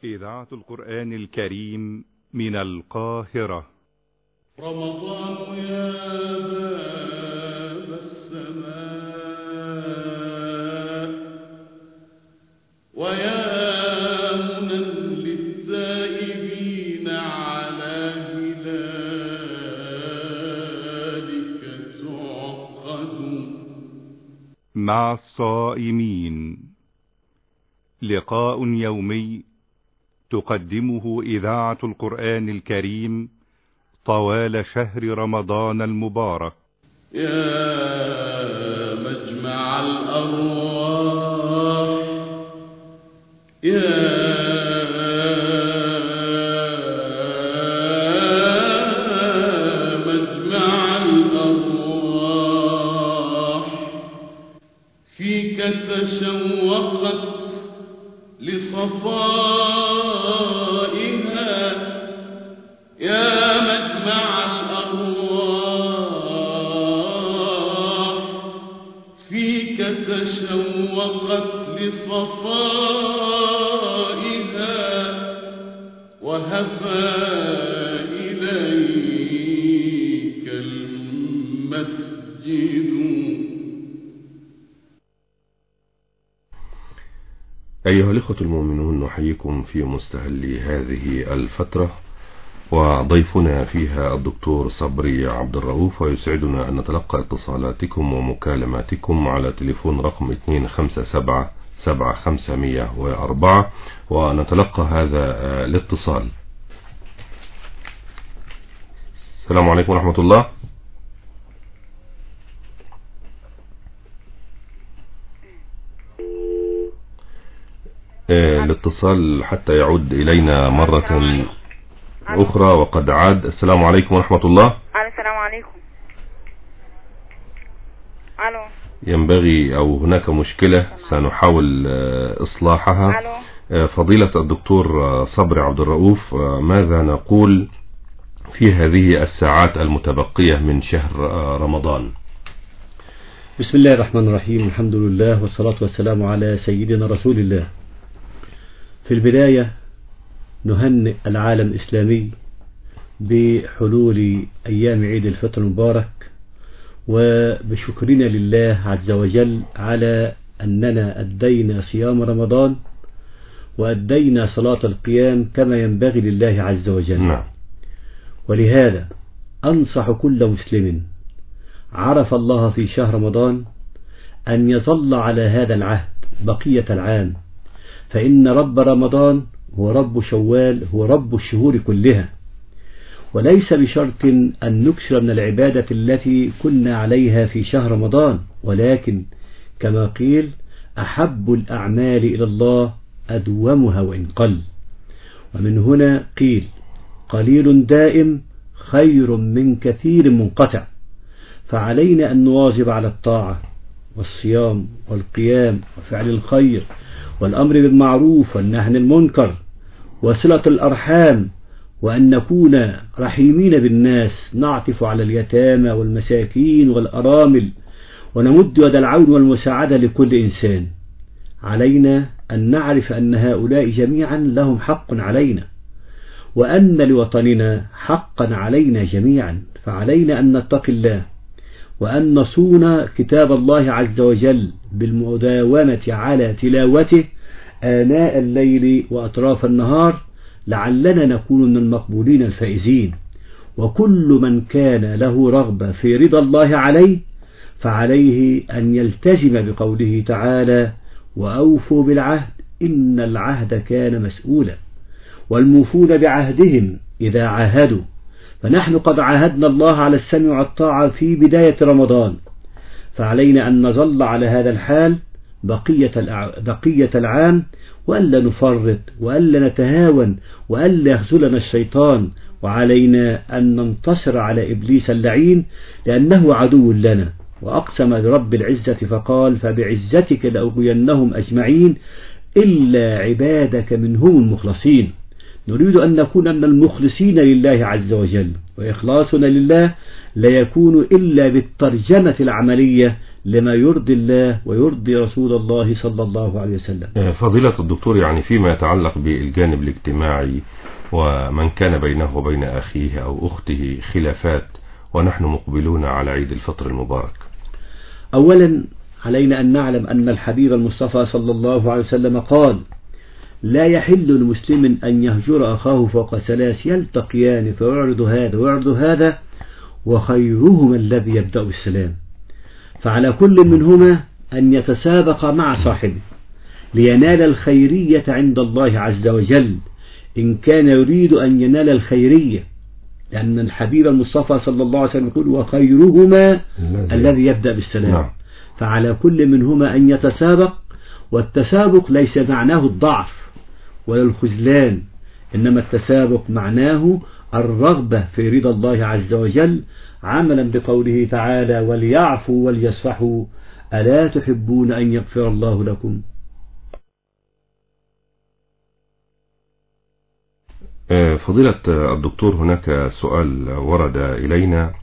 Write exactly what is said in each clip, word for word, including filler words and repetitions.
إذاعة القرآن الكريم من القاهرة. رمضان يا باب السماء ويا منى للتائبين على هلالك تعقد. مع الصائمين لقاء يومي تقدمه إذاعة القرآن الكريم طوال شهر رمضان المبارك. يا مجمع الأرواح يا مجمع الأرواح فيك تشوقت لصفائها يا مجمع الأرواح فيك تشوقت لصفائها وهفى إليك المسجد. أيها الإخوة المؤمنون، نحييكم في مستهل هذه الفترة، وضيفنا فيها الدكتور صبري عبد الرؤوف، ويسعدنا أن نتلقى اتصالاتكم ومكالماتكم على تليفون رقم اثنين خمسة سبعة سبعة خمسة مية وأربعة، ونتلقى هذا الاتصال. السلام عليكم ورحمة الله. الاتصال حتى يعود إلينا مرة أخرى وقد عاد. السلام عليكم ورحمة الله. السلام عليكم. ألو. ينبغي أو هناك مشكلة سنحاول إصلاحها. ألو. فضيلة الدكتور صبري عبد الرؤوف، ماذا نقول في هذه الساعات المتبقية من شهر رمضان؟ بسم الله الرحمن الرحيم، الحمد لله والصلاة والسلام على سيدنا رسول الله. في البداية نهنئ العالم الإسلامي بحلول أيام عيد الفطر المبارك، وبشكرنا لله عز وجل على أننا أدينا صيام رمضان وأدينا صلاة القيام كما ينبغي لله عز وجل. نعم. ولهذا أنصح كل مسلم عرف الله في شهر رمضان أن يظل على هذا العهد بقية العام، فإن رب رمضان هو رب شوال، هو رب الشهور كلها، وليس بشرط أن نكثر من العبادة التي كنا عليها في شهر رمضان، ولكن كما قيل أحب الأعمال إلى الله أدومها وإن قل. ومن هنا قيل قليل دائم خير من كثير منقطع، فعلينا أن نواظب على الطاعة والصيام والقيام وفعل الخير والأمر بالمعروف والنهي عن المنكر وصلة الأرحام، وأن نكون رحيمين بالناس، نعطف على اليتامى والمساكين والأرامل، ونمد يد العون والمساعدة لكل إنسان. علينا أن نعرف أن هؤلاء جميعا لهم حق علينا، وأن لوطننا حقا علينا جميعا، فعلينا أن نتقي الله وأن نصون كتاب الله عز وجل بالمداومة على تلاوته آناء الليل وأطراف النهار، لعلنا نكون من المقبولين الفائزين. وكل من كان له رغبة في رضا الله عليه فعليه أن يلتزم بقوله تعالى: وأوفوا بالعهد إن العهد كان مسؤولا، والموفون بعهدهم إذا عاهدوا. فنحن قد عاهدنا الله على السمع والطاعة في بداية رمضان، فعلينا أن نظل على هذا الحال بقية بقية العام، وألا نفرط وألا نتهاون وألا يخذلنا الشيطان، وعلينا أن ننتصر على إبليس اللعين لأنه عدو لنا، وأقسم برب العزة فقال: فبعزتك لأغوينهم أجمعين إلا عبادك منهم المخلصين. نريد أن نكون من المخلصين لله عز وجل، وإخلاصنا لله لا يكون إلا بالترجمة العملية لما يرضي الله ويرضي رسول الله صلى الله عليه وسلم. فضيلة الدكتور، يعني فيما يتعلق بالجانب الاجتماعي ومن كان بينه وبين أخيه أو أخته خلافات ونحن مقبلون على عيد الفطر المبارك، أولا علينا أن نعلم أن الحبيب المصطفى صلى الله عليه وسلم قال: لا يحل لمسلم أن يهجر أخاه فوق ثلاث يلتقيان فيعرض هذا ويعرض هذا وخيرهما الذي يبدأ بالسلام. فعلى كل منهما أن يتسابق مع صاحبه لينال الخيرية عند الله عز وجل إن كان يريد أن ينال الخيرية، لأن الحبيب المصطفى صلى الله عليه وسلم يقول: وخيرهما الذي يبدأ بالسلام. نعم. فعلى كل منهما أن يتسابق، والتسابق ليس معناه الضعف ولا الخذلان، إنما التسابق معناه الرغبة في رضا الله عز وجل، عملا بقوله تعالى: وليعفوا وليصفحوا ألا تحبون أن يغفر الله لكم. فضيلة الدكتور، هناك سؤال ورد إلينا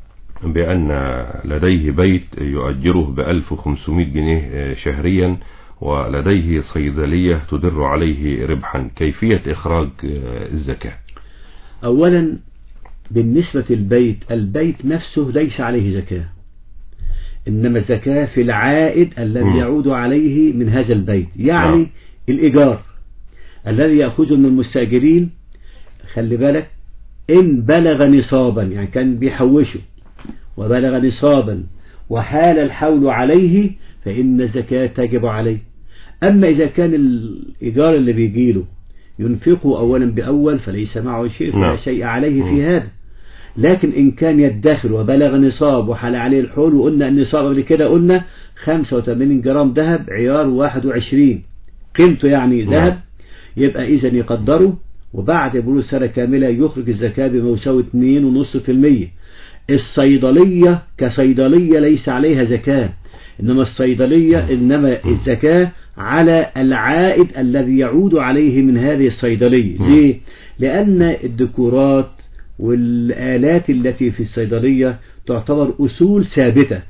بأن لديه بيت يؤجره بألف وخمسمائة جنيه شهريا ولديه صيدلية تدر عليه ربحا، كيفية إخراج الزكاة؟ أولا بالنسبة للبيت، البيت نفسه ليس عليه زكاة، إنما الزكاة في العائد الذي م. يعود عليه من هذا البيت، يعني م. الإيجار الذي يأخذه من المستأجرين. خلي بالك، إن بلغ نصابا، يعني كان بيحوشه وبلغ نصابا وحال الحول عليه فإن الزكاة تجب عليه. أما إذا كان الإيجار اللي بيجيله ينفقه أولا بأول فليس معه شيء، فلا شيء عليه في هذا. لكن إن كان يدخر وبلغ نصاب وحال عليه الحول، وقلنا النصاب قبل كده قلنا خمسة وثمانين جرام ذهب عيار واحد وعشرين قيمته يعني ذهب، يبقى إذن يقدره، وبعد بلوغ سنة كاملة يخرج الزكاة بما يساوي اثنين فاصلة خمسة بالمئة. الصيدلية كصيدلية ليس عليها زكاة، إنما الصيدلية إنما الزكاة على العائد الذي يعود عليه من هذه الصيدلية. ليه؟ لأن الديكورات والآلات التي في الصيدلية تعتبر أصول ثابتة،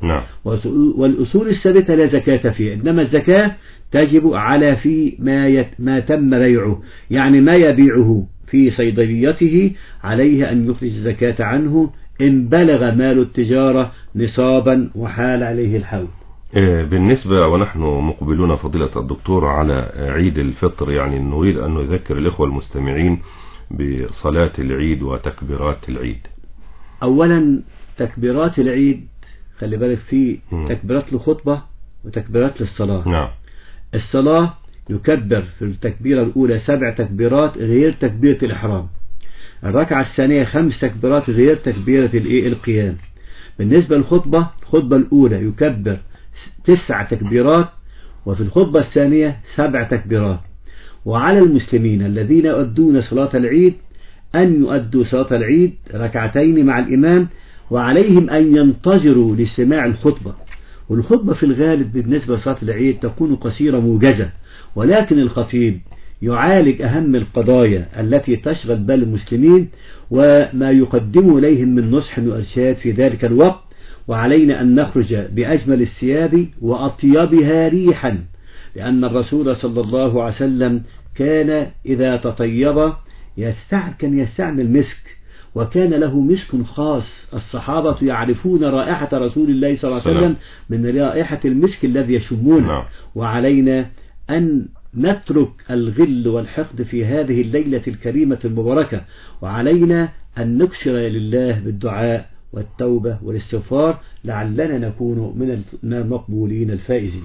والأصول الثابتة لا زكاة فيها، إنما الزكاة تجب على في ما يت ما تم بيعه، يعني ما يبيعه في صيدليته عليه أن يخرج الزكاة عنه إن بلغ مال التجارة نصابا وحال عليه الحول. بالنسبة ونحن مقبلون فضيلة الدكتور على عيد الفطر، يعني نريد أن نذكر الإخوة المستمعين بصلاة العيد وتكبيرات العيد. أولا تكبيرات العيد خلي بالك، في تكبيرات للخطبة وتكبيرات للصلاة. نعم. الصلاة يكبر في التكبيرة الأولى سبع تكبيرات غير تكبيرة الإحرام، الركعة الثانية خمس تكبيرات غير تكبيرة القيام. بالنسبة للخطبة، الخطبة الأولى يكبر تسع تكبيرات، وفي الخطبة الثانية سبع تكبيرات. وعلى المسلمين الذين يؤدون صلاة العيد أن يؤدوا صلاة العيد ركعتين مع الإمام، وعليهم أن ينتظروا لسماع الخطبة. والخطبة في الغالب بالنسبة لصلاة العيد تكون قصيرة موجزة، ولكن الخطيب يعالج أهم القضايا التي تشغل بال المسلمين وما يقدم إليهم من نصح وإرشاد في ذلك الوقت. وعلينا أن نخرج بأجمل الثياب وأطيبها ريحا، لأن الرسول صلى الله عليه وسلم كان إذا تطيب كان يستعمل مسك، وكان له مسك خاص. الصحابة يعرفون رائحة رسول الله صلى الله عليه وسلم من رائحة المسك الذي يشمونه. وعلينا أن نترك الغل والحقد في هذه الليلة الكريمة المباركة، وعلينا أن نكثر لله بالدعاء والتوبة والاستغفار لعلنا نكون من المقبولين الفائزين.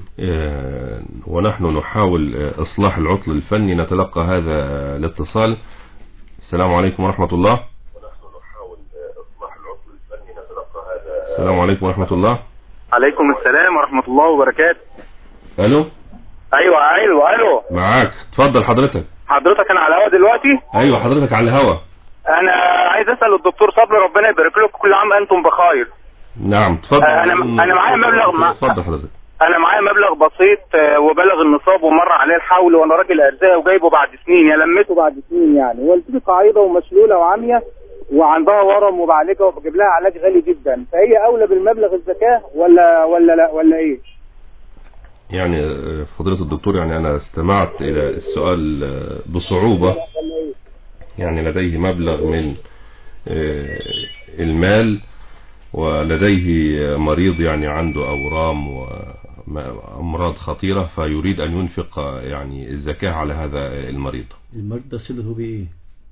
ونحن نحاول إصلاح العطل الفني، نتلقى هذا الاتصال. السلام عليكم ورحمة الله. السلام عليكم ورحمة الله. عليكم السلام ورحمة الله وبركاته. ألو. أيوة أيوة ألو. معاك، اتفضل حضرتك. حضرتك أنا على الهوا دلوقتي؟ أيوة حضرتك على الهوا. أنا عايز أسأل الدكتور صبري، ربنا يبارك لكم، كل عام أنتم بخير. نعم اتفضل. أنا أنا معايا مبلغ. اتفضل حضرتك. انا معايا مبلغ بسيط آه، وبلغ النصاب ومر عليه الحول، وانا راجل ارزاق وجايبه بعد سنين، يا لميته بعد سنين يعني. والدتي قاعده ومشلوله وعاميه وعندها ورم وبعالجها وبجيب لها علاج غالي جدا، فهي اولى بالمبلغ الزكاه ولا ولا لا ولا ايه؟ يعني فضيلة الدكتور، يعني أنا استمعت إلى السؤال بصعوبة. يعني لديه مبلغ من المال ولديه مريض يعني عنده أورام وأمراض خطيرة، فيريد أن ينفق يعني الزكاة على هذا المريض. المريض ده صلته بإيه؟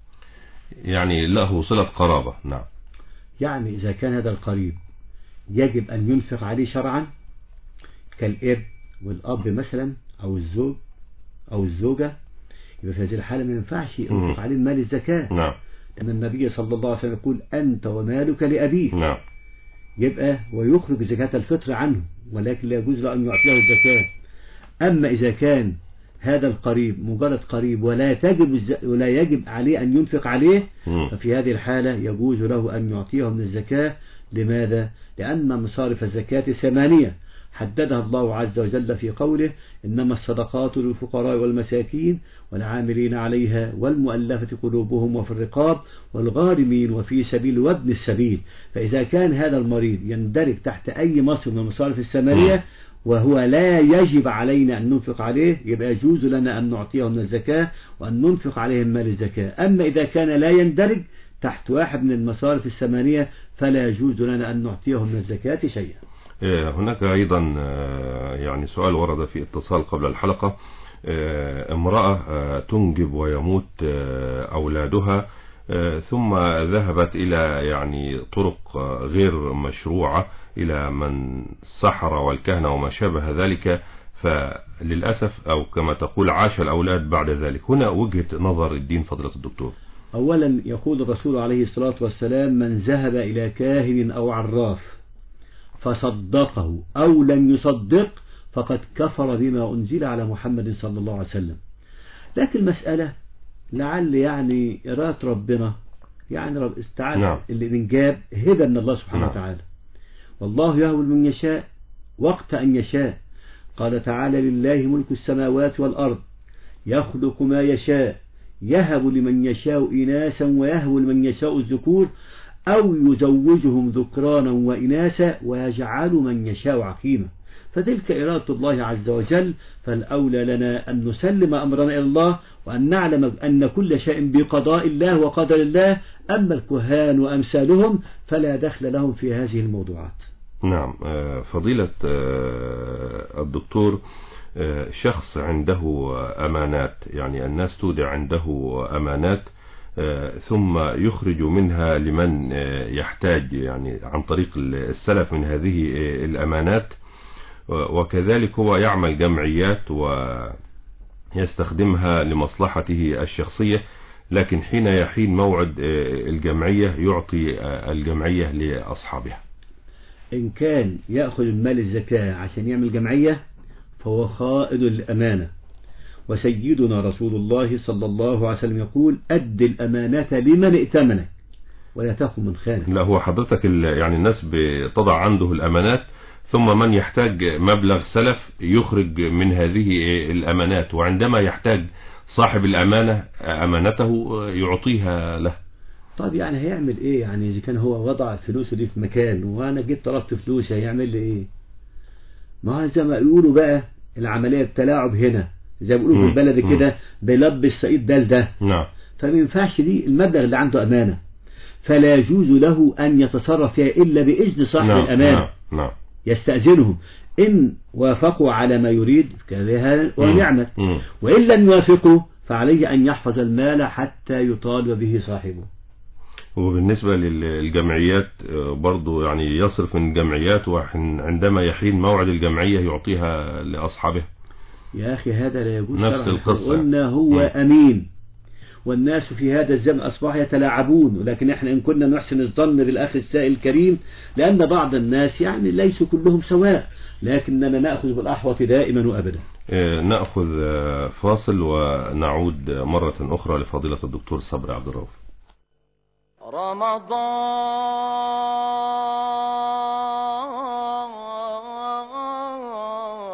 يعني له صلة قرابة. نعم. يعني إذا كان هذا القريب يجب أن ينفق عليه شرعا كالابن والأب مثلا أو الزوج أو الزوجة، يبقى في هذه الحالة ما ينفعش ينفق عليه مال الزكاة. نعم. لأن النبي صلى الله عليه وسلم يقول أنت ومالك لأبيك. نعم. يبقى ويخرج زكاة الفطر عنه، ولكن لا يجوز له أن يعطيه الزكاة. أما إذا كان هذا القريب مجرد قريب ولا تجب ولا يجب عليه أن ينفق عليه، ففي هذه الحالة يجوز له أن يعطيه من الزكاة. لماذا؟ لأن مصارف الزكاة ثمانية حددها الله عز وجل في قوله إنما الصدقات للفقراء والمساكين والعاملين عليها والمؤلفة قلوبهم وفي الرقاب والغارمين وفي سبيل وابن السبيل. فإذا كان هذا المريض يندرج تحت أي مصرف من المصارف الثمانية وهو لا يجب علينا أن ننفق عليه، يبقى يجوز لنا أن نعطيه من الزكاة وأن ننفق عليه مال الزكاة. أما إذا كان لا يندرج تحت واحد من المصارف الثمانية فلا يجوز لنا أن نعطيه من الزكاة شيئا. هناك أيضا يعني سؤال ورد في اتصال قبل الحلقة. امرأة تنجب ويموت أولادها ثم ذهبت إلى يعني طرق غير مشروعة إلى من سحر والكهنة وما شابه ذلك، فللأسف أو كما تقول عاش الأولاد بعد ذلك. هنا وجهة نظر الدين فضيلة الدكتور. أولا يقول الرسول عليه الصلاة والسلام من ذهب إلى كاهن أو عراف فصدقه أو لم يصدق فقد كفر بما أنزل على محمد صلى الله عليه وسلم. لكن المسألة لعل يعني إرادة ربنا، يعني رب استعاد نعم. الإنجاب هبة من الله سبحانه نعم. وتعالى، والله يهب من يشاء وقت أن يشاء. قال تعالى لله ملك السماوات والأرض يخلق ما يشاء يهب لمن يشاء إناثا ويهب لمن يشاء الذكور أو يزوجهم ذكرانا وإناثا ويجعل من يشاء عقيما. فتلك إرادة الله عز وجل، فالأولى لنا أن نسلم أمرنا إلى الله وأن نعلم أن كل شيء بقضاء الله وقدر الله. أما الكهان وأمثالهم فلا دخل لهم في هذه الموضوعات. نعم. فضيلة الدكتور، شخص عنده أمانات، يعني الناس تودع عنده أمانات ثم يخرج منها لمن يحتاج يعني عن طريق السلف من هذه الأمانات، وكذلك هو يعمل جمعيات ويستخدمها لمصلحته الشخصية، لكن حين يحين موعد الجمعية يعطي الجمعية لأصحابها. إن كان يأخذ المال الزكاة عشان يعمل جمعية فهو خائن الأمانة، وسيدنا رسول الله صلى الله عليه وسلم يقول أد الأمانة لمن ائتمنك ولا تخن من خانك. لا، هو حضرتك يعني الناس بتضع عنده الأمانات ثم من يحتاج مبلغ سلف يخرج من هذه الأمانات، وعندما يحتاج صاحب الأمانة أمانته يعطيها له. طيب يعني هيعمل إيه؟ يعني إذا كان هو وضع فلوسه دي في مكان وأنا جيت طلبت فلوس هيعمل لي إيه؟ ما زي ما يقولوا بقى العملية التلاعب هنا، زي ما بيقولوا في البلد كده بيلبي السعيد ده لده. نعم. فما ينفعش دي المبلغ اللي عنده أمانة فلا يجوز له أن يتصرف فيها إلا بإذن صاحب نعم. الأمانة. نعم. نعم. يستأذنهم، إن وافقوا على ما يريد كذا ونعمة، وإن لم يوافقوا فعليه أن يحفظ المال حتى يطالب به صاحبه. وبالنسبة للجمعيات برضو يعني يصرف من الجمعيات وعندما يحين موعد الجمعية يعطيها لأصحابه. يا أخي هذا لا يجوز. نفس القصة. قلنا هو م. أمين، والناس في هذا الزمن أصبح يتلاعبون، ولكن احنا إن كنا نحسن الظن بالأخ السائل الكريم، لأن بعض الناس يعني ليسوا كلهم سواء، لكننا نأخذ بالأحوط دائما وأبدا. نأخذ فاصل ونعود مرة أخرى لفضيلة الدكتور صبري عبد الرؤوف. رمضان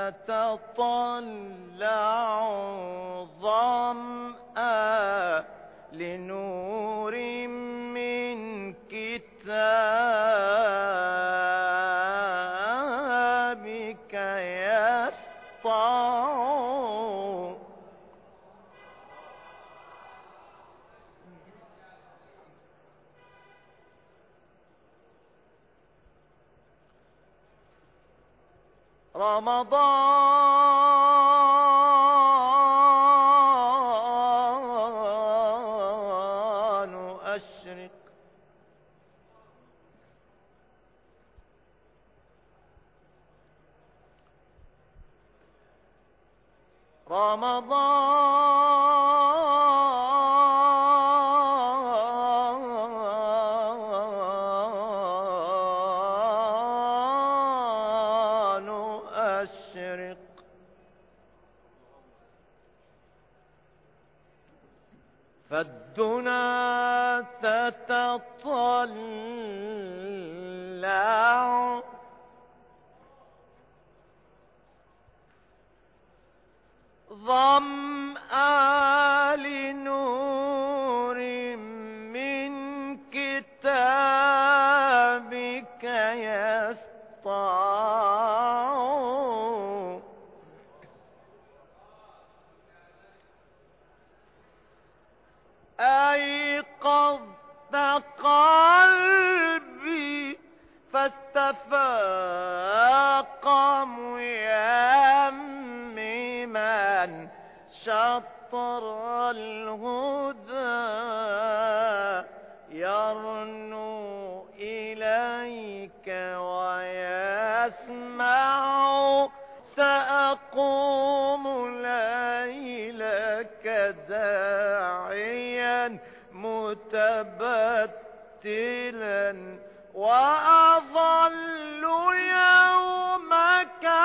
تتطلع ظمأ لنور من كتابك يسطع. رمضان أشرق رمضان أشرق فالدنا تتطلع ظمأ لنور من كتابك يسطع. أيقظت قلبي فاستفاق ميمما شطر الهدى يرنو إليك ويسمع. سأقوم ليلك داعيا متبتلا وأظل يومك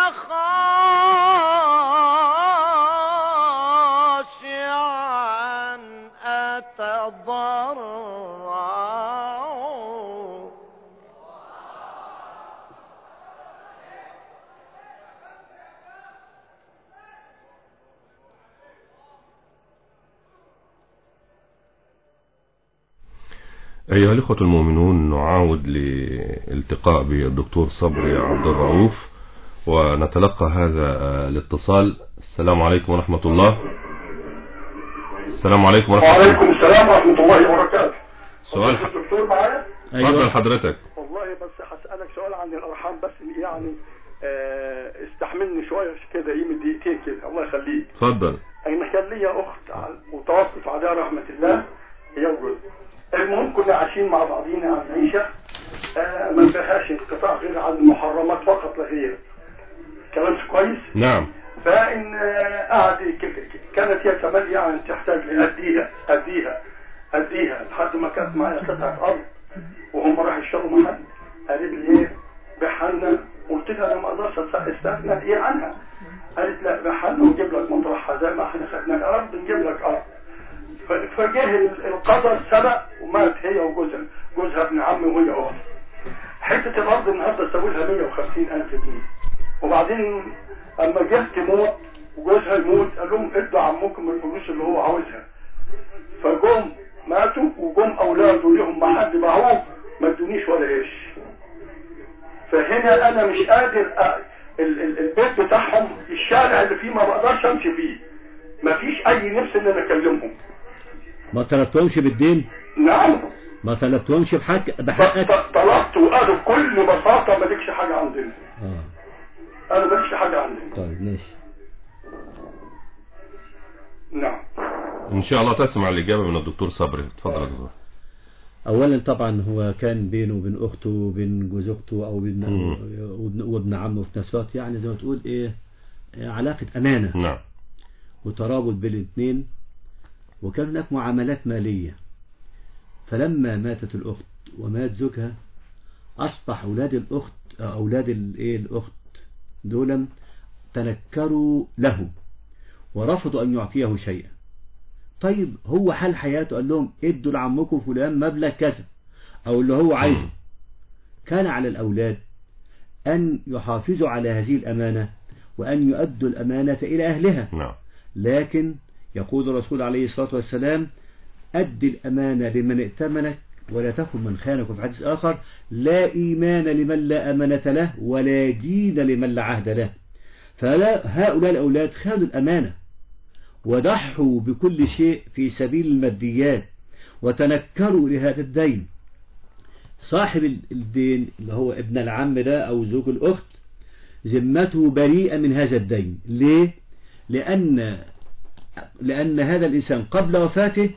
خاشعا أتضرع. أيها الإخوة المؤمنون، نعاود لالتقاء بالدكتور صبري عبد الرؤوف ونتلقى هذا الاتصال. السلام عليكم ورحمة الله. السلام عليكم ورحمة الله. وعليكم السلام ورحمة الله وبركاته. سؤال الدكتور معايا؟ اتفضل حضرتك. والله بس هسألك سؤال عن الأرحام بس يعني اه استحملني شوية كده يمي دقيقتين كده الله يخليك. اتفضل. أنا كان ليا أخت وتوفت عليها رحمة الله هي وجوزها. المهم كنا عايشين مع بعضينا عن عيشة اه ما فيهاش انقطاع غير عن المحرمات فقط لا غير. كلام كويس؟ نعم. فإن قعد كانت هي كمان يعني تحتاج لأديها أديها أديها لحد ما كانت معايا قطعة أرض وهم راح يشتروا محل. قالت لي إيه بحالنا؟ قلت لها أنا ما أقدرش استغنى إيه عنها. قالت لا بحالنا ونجيب لك مطرحها زي ما إحنا خدنا الأرض نجيب لك أرض. فجاه القدر سبق ومات هي وجوزها، جوزها ابن عمي وهي أختي. حتة الأرض النهارده تساوي لها مية وخمسين ألف جنيه. وبعدين اما جت تموت وجوزها يموت قال لهم ادوا عمكم الفلوس اللي هو عاوزها. فجم ماتوا وجم اولاده ليهم محل باعوه ما ادونيش ولا قرش. فهنا انا مش قادر أ... ال... ال... البيت بتاعهم الشارع اللي فيه ما بقدرش امشي فيه. ما فيش اي نفس ان انا اكلمهم. ما طلبتهمش بالدين؟ نعم. ما طلبتهمش بحق بحقك؟ طلبت وقالوا بكل بساطه مالكش حاجه عندنا. اه انا مالكش حاجه عندنا. طيب ماشي. نعم. ان شاء الله تسمع الاجابه من الدكتور صبري. اتفضل يا دكتور. اولا طبعا هو كان بينه وبين اخته وبين جوز اخته او بين وابن عمه في نفس الوقت، يعني زي ما تقول ايه علاقه امانه. نعم. وترابط بين الاثنين، وكان هناك معاملات ماليه. فلما ماتت الاخت ومات زوجها اصبح اولاد الاخت اولاد الايه الاخت دول تنكروا له ورفضوا ان يعطيه شيئا. طيب هو حال حياته قال لهم ادوا لعمكم فلان مبلغ كذا او اللي هو عايزه. كان على الاولاد ان يحافظوا على هذه الامانه وأن يؤدوا الأمانة إلى أهلها. نعم. لكن يقول الرسول عليه الصلاة والسلام: أدي الأمانة لمن ائتمنك ولا تخن من خانك. وفي حديث آخر: لا إيمان لمن لا أمانة له ولا دين لمن لا عهد له. فهؤلاء الأولاد خانوا الأمانة وضحوا بكل شيء في سبيل الماديات وتنكروا لهذا الدين. صاحب الدين اللي هو ابن العم ده أو زوج الأخت ذمته بريئة من هذا الدين. ليه؟ لأن لأن هذا الإنسان قبل وفاته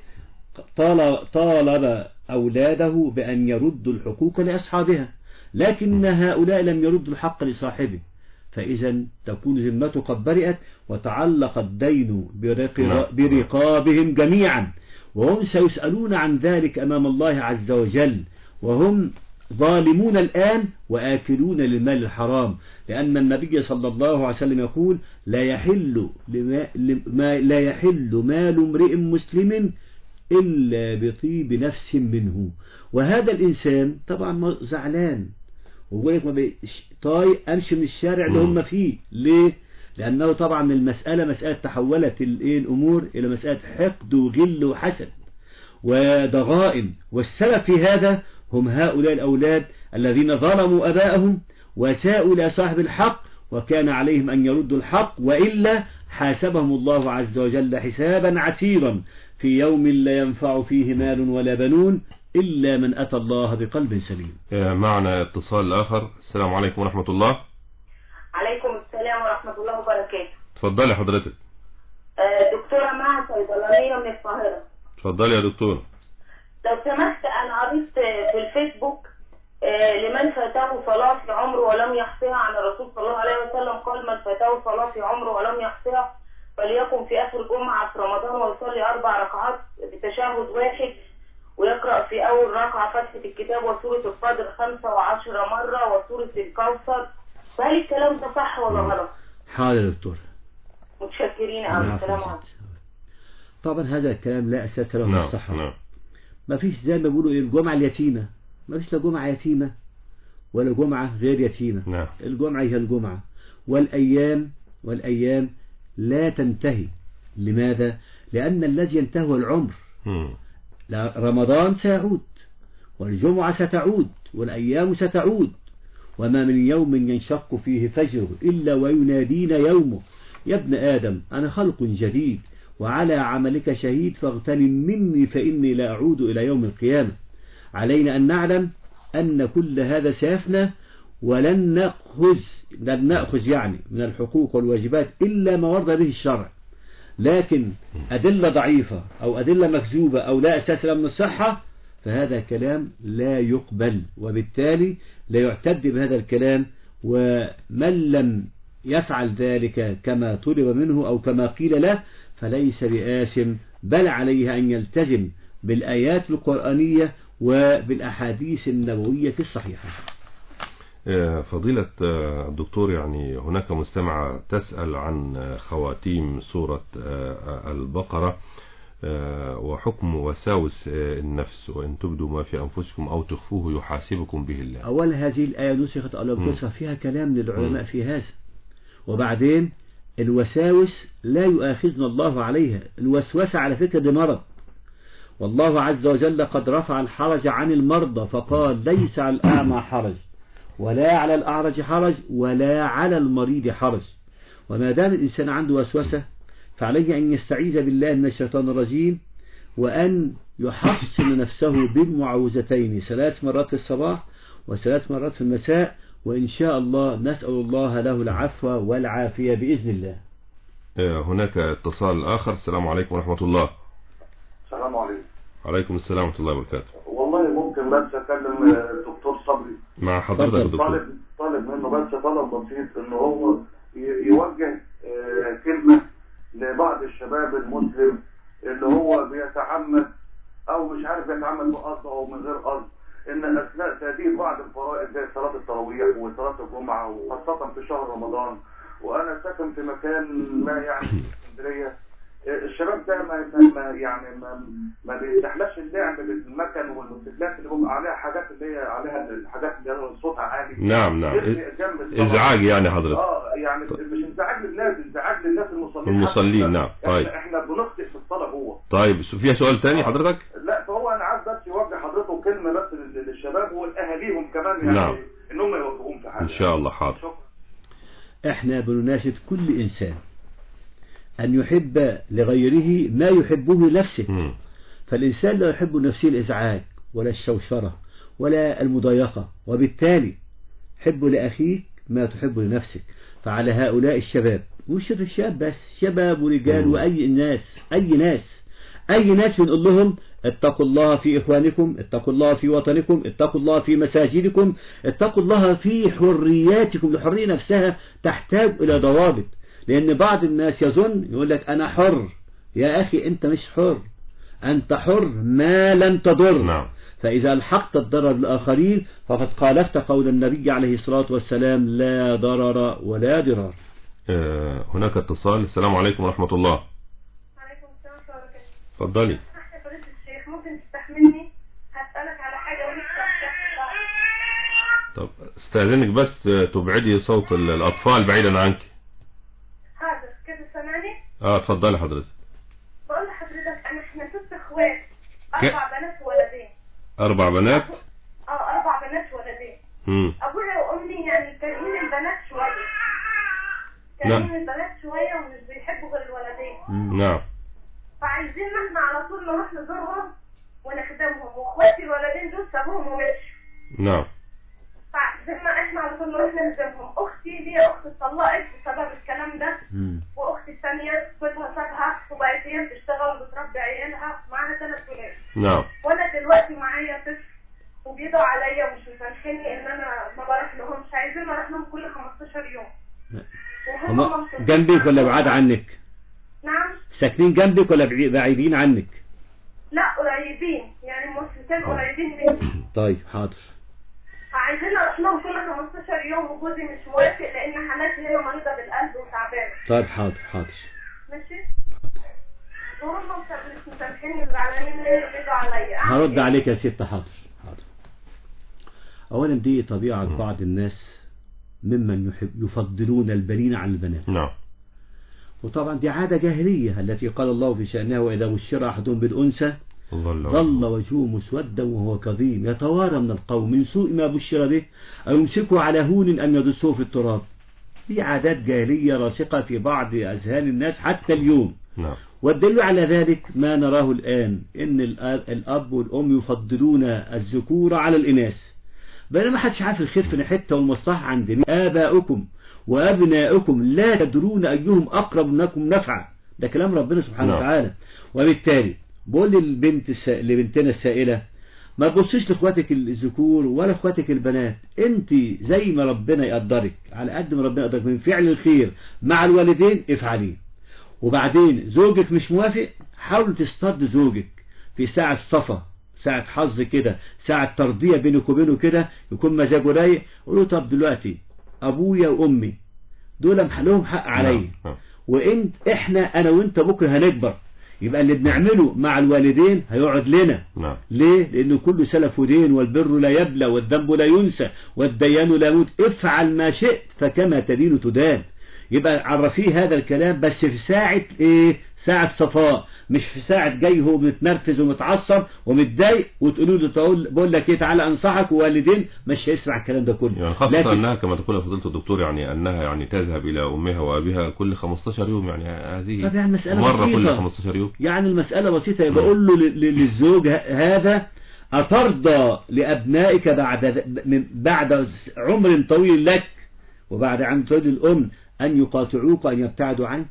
طالب أولاده بأن يردوا الحقوق لأصحابها، لكن هؤلاء لم يردوا الحق لصاحبه، فإذا تكون ذمته قد برئت وتعلق الدين برقابهم جميعا، وهم سيسألون عن ذلك أمام الله عز وجل، وهم ظالمون الآن وآكلون للمال الحرام، لأن النبي صلى الله عليه وسلم يقول: لا يحل لما لا يحل مال امرئ مسلم إلا بطيب نفس منه. وهذا الإنسان طبعا زعلان ويقول لك ما طاي أمشي من الشارع اللي هم فيه. ليه؟ لأنه طبعا المسألة مسألة تحولت الأمور إلى مسألة حقد وغل وحسد وضغائن، والسبب في هذا هم هؤلاء الأولاد الذين ظلموا أباءهم وساءوا إلى صاحب الحق، وكان عليهم أن يردوا الحق، وإلا حاسبهم الله عز وجل حسابا عسيرا في يوم لا ينفع فيه مال ولا بنون إلا من أتى الله بقلب سليم. معنا اتصال آخر. السلام عليكم ورحمة الله. عليكم السلام ورحمة الله وبركاته. تفضلي حضرتك. دكتورة مها، صيدلانية من القاهرة. تفضلي يا دكتور. لو سمحت، أنا قريت في الفيسبوك لمن فاته صلاة في عمره ولم يحصيها عن الرسول صلى الله عليه وسلم قال: من فاته صلاة في عمره ولم يحصيها فليكن في آخر جمعة في رمضان ويصلي أربع ركعات بتشهد واحد، ويقرأ في أول ركعة فتحة الكتاب وسورة القدر خمسة وعشر مرة وسورة الكوثر. فهل الكلام ده صح ولا غلط؟ حاضر يا دكتور. متشكرين أوي. السلام عليكم. طبعا هذا الكلام لا أساس له من الصحة. نعم. ما فيش زي ما بيقولوا الجمعة اليتيمة، ما فيش لا جمعة يتيمة ولا جمعة غير يتيمة. نعم. الجمعة هي الجمعة، والأيام والأيام لا تنتهي. لماذا؟ لأن الذي ينتهي هو العمر. م. رمضان سيعود والجمعة ستعود والأيام ستعود، وما من يوم ينشق فيه فجر إلا وينادينا يومه: يا ابن آدم أنا خلق جديد وعلى عملك شهيد فاغتنم مني فإني لا أعود إلى يوم القيامة. علينا أن نعلم أن كل هذا سيفنى، ولن نأخذ لن نأخذ يعني من الحقوق والواجبات إلا ما ورد به الشرع، لكن أدلة ضعيفة أو أدلة مكذوبة أو لا أساس لها من الصحة فهذا كلام لا يقبل، وبالتالي لا يعتد بهذا الكلام. ومن لم يفعل ذلك كما طلب منه أو كما قيل له فليس بآثم، بل عليه أن يلتزم بالآيات القرآنية وبالأحاديث النبوية الصحيحة. فضيلة الدكتور، يعني هناك مستمعة تسأل عن خواتيم سورة البقرة وحكم وساوس النفس: وإن تبدوا ما في أنفسكم أو تخفوه يحاسبكم به الله. أول هذه الآية نسخت أو لم تنسخ، فيها كلام للعلماء في هذا. وبعدين الوساوس لا يؤاخذنا الله عليها. الوسوسة على فكرة دي مرض، والله عز وجل قد رفع الحرج عن المرضى فقال: ليس على الأعمى حرج ولا على الأعرج حرج ولا على المريض حرج. وما دام الإنسان عنده وسوسة فعليه أن يستعيذ بالله من الشيطان الرجيم، وأن يحصن نفسه بالمعوذتين ثلاث مرات في الصباح وثلاث مرات في المساء، وإن شاء الله نسأل الله له العفو والعافية بإذن الله. هناك اتصال آخر. السلام عليكم ورحمة الله. السلام عليكم. عليكم السلام ورحمة الله وبركاته. والله ممكن بس أكلم الدكتور صبري مع حضرتك يا دكتور. طالب طالب منه بس طلب بسيط، إنه هو يوجه كلمة لبعض الشباب المسلم اللي هو بيتعمد أو مش عارف يتعمد بقصد أو من غير قصد، إن أثناء تأدية بعض الفرائض زي صلاة التراويح وصلاة الجمعة وخاصة في شهر رمضان، وأنا ساكن في مكان ما يعني في اسكندرية، الشباب ده ما, ما يعني ما, ما بيستحلاش اللعب بالمكن والموتوسيكلات اللي هم عليها حاجات اللي هي عليها الحاجات اللي هي صوتها عالي. نعم نعم ازعاج يعني حضرتك. اه يعني مش ازعاج للناس، انزعاج للناس المصلين. المصلين نعم. طيب احنا, احنا بنخطئ في الصلاه جوه. طيب فيها سؤال تاني حضرتك؟ لا فهو انا عايز بس يوجه حضرته كلمه بس للشباب والاهاليهم كمان يعني نعم. ان هم يوجهوهم في حاجه. ان شاء الله حاضر. احنا بنناشد كل انسان ان يحب لغيره ما يحبه لنفسه. م. فالانسان لا يحب نفسه الازعاج ولا الشوشرة ولا المضايقة، وبالتالي حب لأخيك ما تحب لنفسك. فعلى هؤلاء الشباب، مش الشباب بس، شباب ورجال م. وأي ناس أي ناس أي ناس بنقول لهم اتقوا الله في إخوانكم، اتقوا الله في وطنكم، اتقوا الله في مساجدكم، اتقوا الله في حرياتكم. الحرية نفسها تحتاج إلى ضوابط، لأن بعض الناس يظن يقول لك أنا حر. يا أخي أنت مش حر، أنت حر ما لم تضر. نعم. فإذا الحقت الضرر للآخرين فقد خالفت قول النبي عليه الصلاة والسلام لا ضرر ولا ضرار. آه هناك اتصال. السلام عليكم ورحمة الله. وعليكم السلام ورحمة الله وبركاته. اتفضلي. فضيلة الشيخ ممكن تستحملني؟ هسألك على حاجة ونفسك. طب استاذنك بس تبعدي صوت الأطفال بعيدا عنك. حاضر كده سامعني؟ اه اتفضلي حضرتك. بقول لحضرتك انا احنا ست اخوات، اربع بنات وولدين. اربع بنات؟ اه اربع بنات وولدين. امم ابويا وامي يعني كارهين البنات شويه. كارهين البنات شويه ومش بيحبوا غير الولدين. نعم. فعايزين احنا على طول نروح نزورهم ونخدمهم، واخواتي الولدين دول سابوهم ومشوا. نعم. فعايزين احنا على طول نروح نخدمهم. اختي دي اخت اتطلقت بسبب الكلام ده. مم. واختي الثانيه جوزها سابها وبقت هي بتشتغل وبتربي عيالها، معاها ثلاث ولاد. نعم. وانا دلوقتي معايا طفل وبيدعوا عليا ومش مسامحيني ان انا ما بروح لهمش، عايزين اروح لهم كل خمستاشر يوم. وهم هم جنبك ولا بعاد عنك؟ نعم. ساكنين جنبك ولا بعيدين عنك؟ لا قريبين، يعني مسلمين قريبين مني. طيب حاضر. عايزين اروح لهم كل خمستاشر يوم وجوزي مش موافق لان حالاتي هنا مريضه بالقلب وتعبانه. طيب حاضر حاضر. ماشي. وهم مش مسامحيني زعلانين ليه بيدعوا عليا. هرد عليك يا ست. حاضر حاضر. اولا دي طبيعه بعض الناس ممن يحب يفضلون البنين عن البنات. نعم. وطبعا دي عاده جاهليه التي قال الله في شأنها واذا بشر احدهم بالانثى ظل وجهه مسودا وهو كظيم يتوارى من القوم من سوء ما بشر به أو يمسكه على هون أن يدسوه في التراب. دي عادات جاهلية راسخة في بعض أذهان الناس حتى اليوم. نعم. والدليل على ذلك ما نراه الآن إن الأب والأم يفضلون الذكور على الإناث، بينما حدش عارف الخير في حتة والمصلحة عند مين. آباؤكم وأبناؤكم لا تدرون أيهم أقرب لكم نفعا. ده كلام ربنا سبحانه نعم. وتعالى. وبالتالي بقول للبنت السا... لبنتنا السائلة ما تبصيش لاخواتك الذكور ولا اخواتك البنات، انت زي ما ربنا يقدرك على قد ما ربنا يقدرك من فعل الخير مع الوالدين افعليه. وبعدين زوجك مش موافق، حاول تصطاد زوجك في ساعة صفا، ساعة حظ كده، ساعة ترضية بينك وبينه كده، يكون مزاجه رايق. قول له طب دلوقتي ابويا وامي دول لهم حق عليا، وانت احنا انا وانت بكره هنكبر، يبقى اللي بنعمله مع الوالدين هيقعد لنا. نعم. ليه؟ لأنه كل سلف دين، والبر لا يبلى والذنب لا ينسى والديان لا يموت. افعل ما شئت فكما تدين تدان. يبقى عرفيه هذا الكلام بس في ساعة ايه؟ ساعة صفاء، مش في ساعة جاي هو متنرفز ومتعصب ومتضايق وتقولوا له تقول بقول لك ايه تعالى انصحك، ووالدين مش هيسمع الكلام ده كله. يعني خاصة لكن... انها كما تقول فضيلة الدكتور يعني انها يعني تذهب الى امها وابيها كل خمستاشر يوم، يعني هذه يعني مرة بسيطة. كل خمستاشر يوم. يعني المسألة بسيطة. بقول له للزوج هذا أترضى لأبنائك بعد بعد عمر طويل لك وبعد عمر طويل الأم أن يقاطعوك أن يبتعدوا عنك؟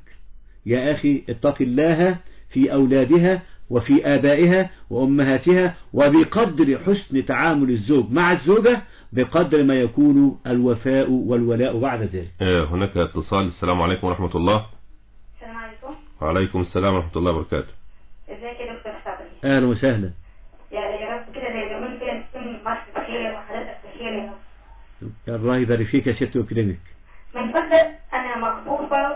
يا أخي اتق الله في أولادها وفي آبائها وأمهاتها، وبقدر حسن تعامل الزوج مع الزوجة بقدر ما يكون الوفاء والولاء بعد ذلك. هناك اتصال. السلام عليكم ورحمة الله. السلام عليكم. وعليكم السلام ورحمة الله وبركاته. ازيك يا دكتور صبري؟ أهلا وسهلا. يعني يا رب كده زي زمان كده تكون مصر بخير وحضرتك بخير يا رب. الله يبارك فيك يا ست ويكرمك. من فترة أنا مخطوبة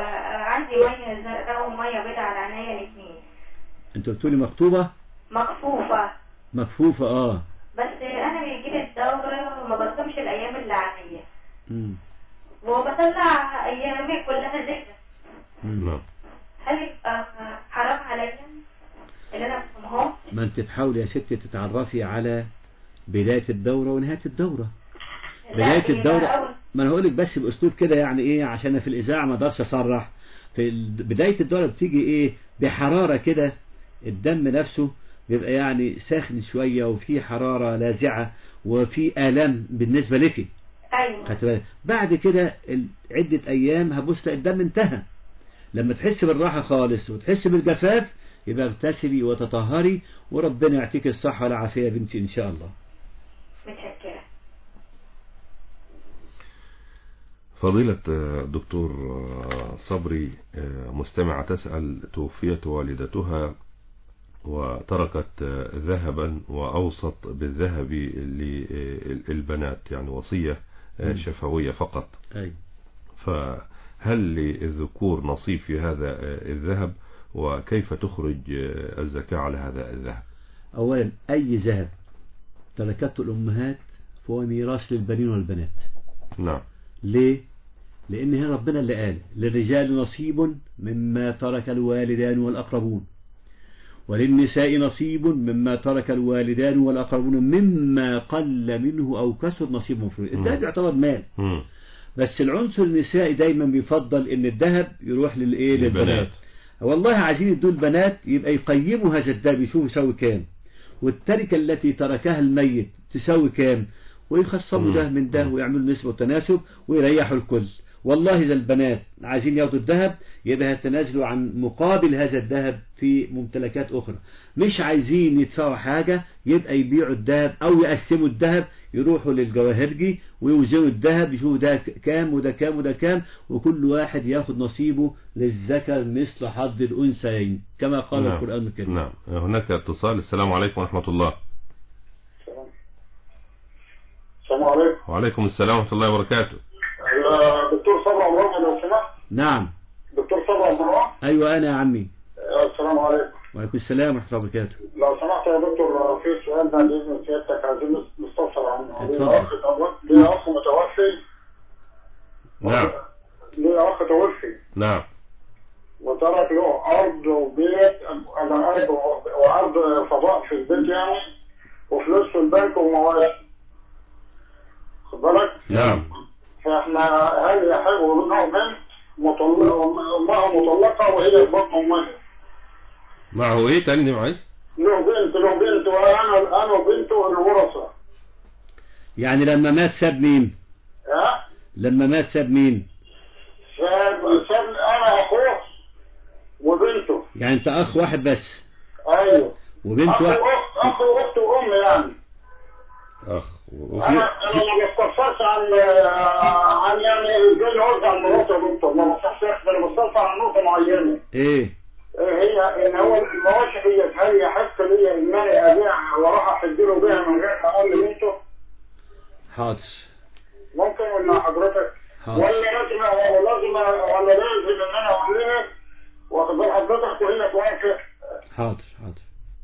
وعندي مية زرقاء ومية بيضاء على عينيا الاثنين. أنت قلت لي مخطوبة؟ مكفوفة. مكفوفة اه. بس أنا بيجيلي الدورة وما بصومش الأيام اللي عليا. امم وبطلع ايامي كلها ذكر. نعم. هل يبقى حرام عليا ان انا افهمهم؟ ما انت تحاولي يا ستي تتعرفي على بداية الدورة ونهاية الدورة. بداية الدورة ما انا هقولك بس باسلوب كده يعني ايه، عشان في الاذاعة ما اقدرش اصرح. في بداية الدورة بتيجي ايه بحرارة كده، الدم نفسه بيبقى يعني ساخن شوية وفي حرارة لاذعة وفي آلام بالنسبة لك. ايوه. بعد كده عدة ايام هبص الدم انتهى. لما تحس بالراحة خالص وتحس بالجفاف يبقى اغتسلي وتطهري وربنا يعطيك الصحة والعافية يا بنتي ان شاء الله. متشكرة. فضيلة دكتور صبري، مستمعة تسأل: توفيت والدتها وتركت ذهبا وأوصت بالذهب للبنات، يعني وصية شفوية فقط. أي. فهل للذكور نصيب في هذا الذهب، وكيف تخرج الزكاة على هذا الذهب؟ أولا أي ذهب تركته الأمهات فهو ميراث للبنين والبنات. نعم. ليه؟ لأن هي ربنا اللي قال: للرجال نصيب مما ترك الوالدان والأقربون، وللنساء نصيب مما ترك الوالدان والأقربون مما قل منه أو كسر نصيب مفروض. ده يعتبر مال. م. بس العنصر النسائي دايما بيفضل ان الذهب يروح للايه للبنات. والله عايزين يدوا البنات يبقى يقيموا هذا الذهب يشوفوا يساوي كام، والتركه التي تركها الميت تساوي كام، ويخصموا ده من ده ويعملوا نسبة وتناسب ويريحوا الكل. والله إذا البنات عايزين ياخدوا الذهب يبقى يتنازلوا عن مقابل هذا الذهب في ممتلكات أخرى. مش عايزين يدفعوا حاجة يبقى يبيعوا الذهب أو يقسموا الذهب، يروحوا للجواهرجي ويوزنوا الذهب يشوفوا ده كام وده كام وده كام، وكل واحد ياخد نصيبه للذكر مثل حظ الأنثيين كما قال نعم. القرآن الكريم. نعم. هناك اتصال. السلام عليكم ورحمة الله. السلام عليكم. وعليكم السلام ورحمة الله وبركاته. دكتور صبري عبد الرحمن لو سمحت. نعم. دكتور صبري عبد الرحمن. ايوه انا يا عمي. السلام عليكم. وعليكم السلام ورحمة الله وبركاته. لو سمحت يا دكتور في سؤال بعد اذن سيادتك عايزين نستفسر عنه. اتفضل. ليه اخ متوفي؟ نعم. ليه اخ توفي؟ نعم. وترك له ارض وبيت، ارض وارض فضاء في البيت يعني، وفلوس في البنك ومواشي. خد بالك؟ نعم. فاحنا هل يحب له بنت مطلقه، امها مطلقه وهي في بطن امها؟ معه ايه تاني معايا؟ له بنت له بنت وانا انا وبنته الورثه. يعني لما مات ساب مين؟ ها؟ لما مات ساب مين؟ ساب ساب انا اخوه وبنته. يعني انت اخ واحد بس؟ ايوه. وبنت اخ واحد؟ واخت اخ واخت وام يعني. اخ انا انا ما بستفسرش عن عن يعني ازاي يوزع الميراث يا دكتور، ما بستفسرش، انا بستفسر عن نقطه معينه. ايه؟ هي ان هو المواشي هي هل يحق لي ان انا ابيع واروح احجله بيها من غير ما اقول لبنته؟ حاضر. ممكن ولا حضرتك؟ حاضر. ولا لازم ولا لازم ولا لازم ان انا اقول لها واخد بال حضرتك وهي توافق؟ حاضر حاضر.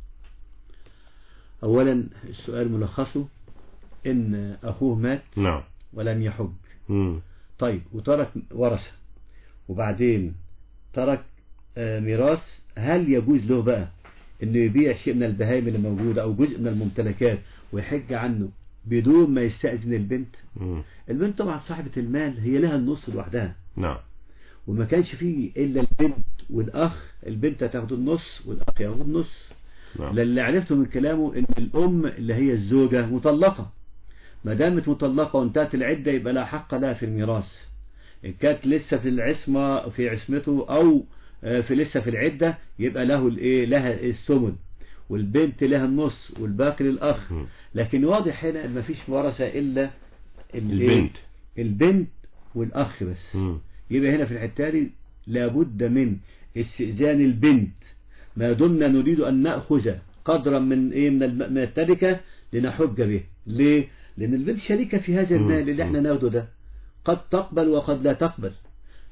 اولا السؤال ملخصه ان اخوه مات. نعم. ولم يحج. مم. طيب وترك ورثة وبعدين ترك آه ميراث، هل يجوز له بقى انه يبيع شيء من البهائم اللي موجودة او جزء من الممتلكات ويحج عنه بدون ما يستأذن البنت؟ مم. البنت طبعا صاحبة المال هي لها النص لوحدها. نعم. وما كانش فيه الا البنت والاخ، البنت هتاخد النص والاخ ياخد النص. نعم. اللي عرفته من كلامه ان الام اللي هي الزوجة مطلقة، ما دامت مطلقة وانتهت العدة يبقى لا حق لها في الميراث. إن كانت لسه في العصمة في عصمته أو في لسه في العدة يبقى له الايه لها الثمن، والبنت لها النص والباقي للأخ. لكن واضح هنا ان مفيش ورثة إلا البنت البنت والأخ بس. م. يبقى هنا في الحتاري لابد من استئذان البنت ما دمنا نريد أن نأخذ قدرا من ايه من التركة لنحج به. ليه؟ لأن البنت شريكة في هذا المال اللي احنا ناخده ده، قد تقبل وقد لا تقبل.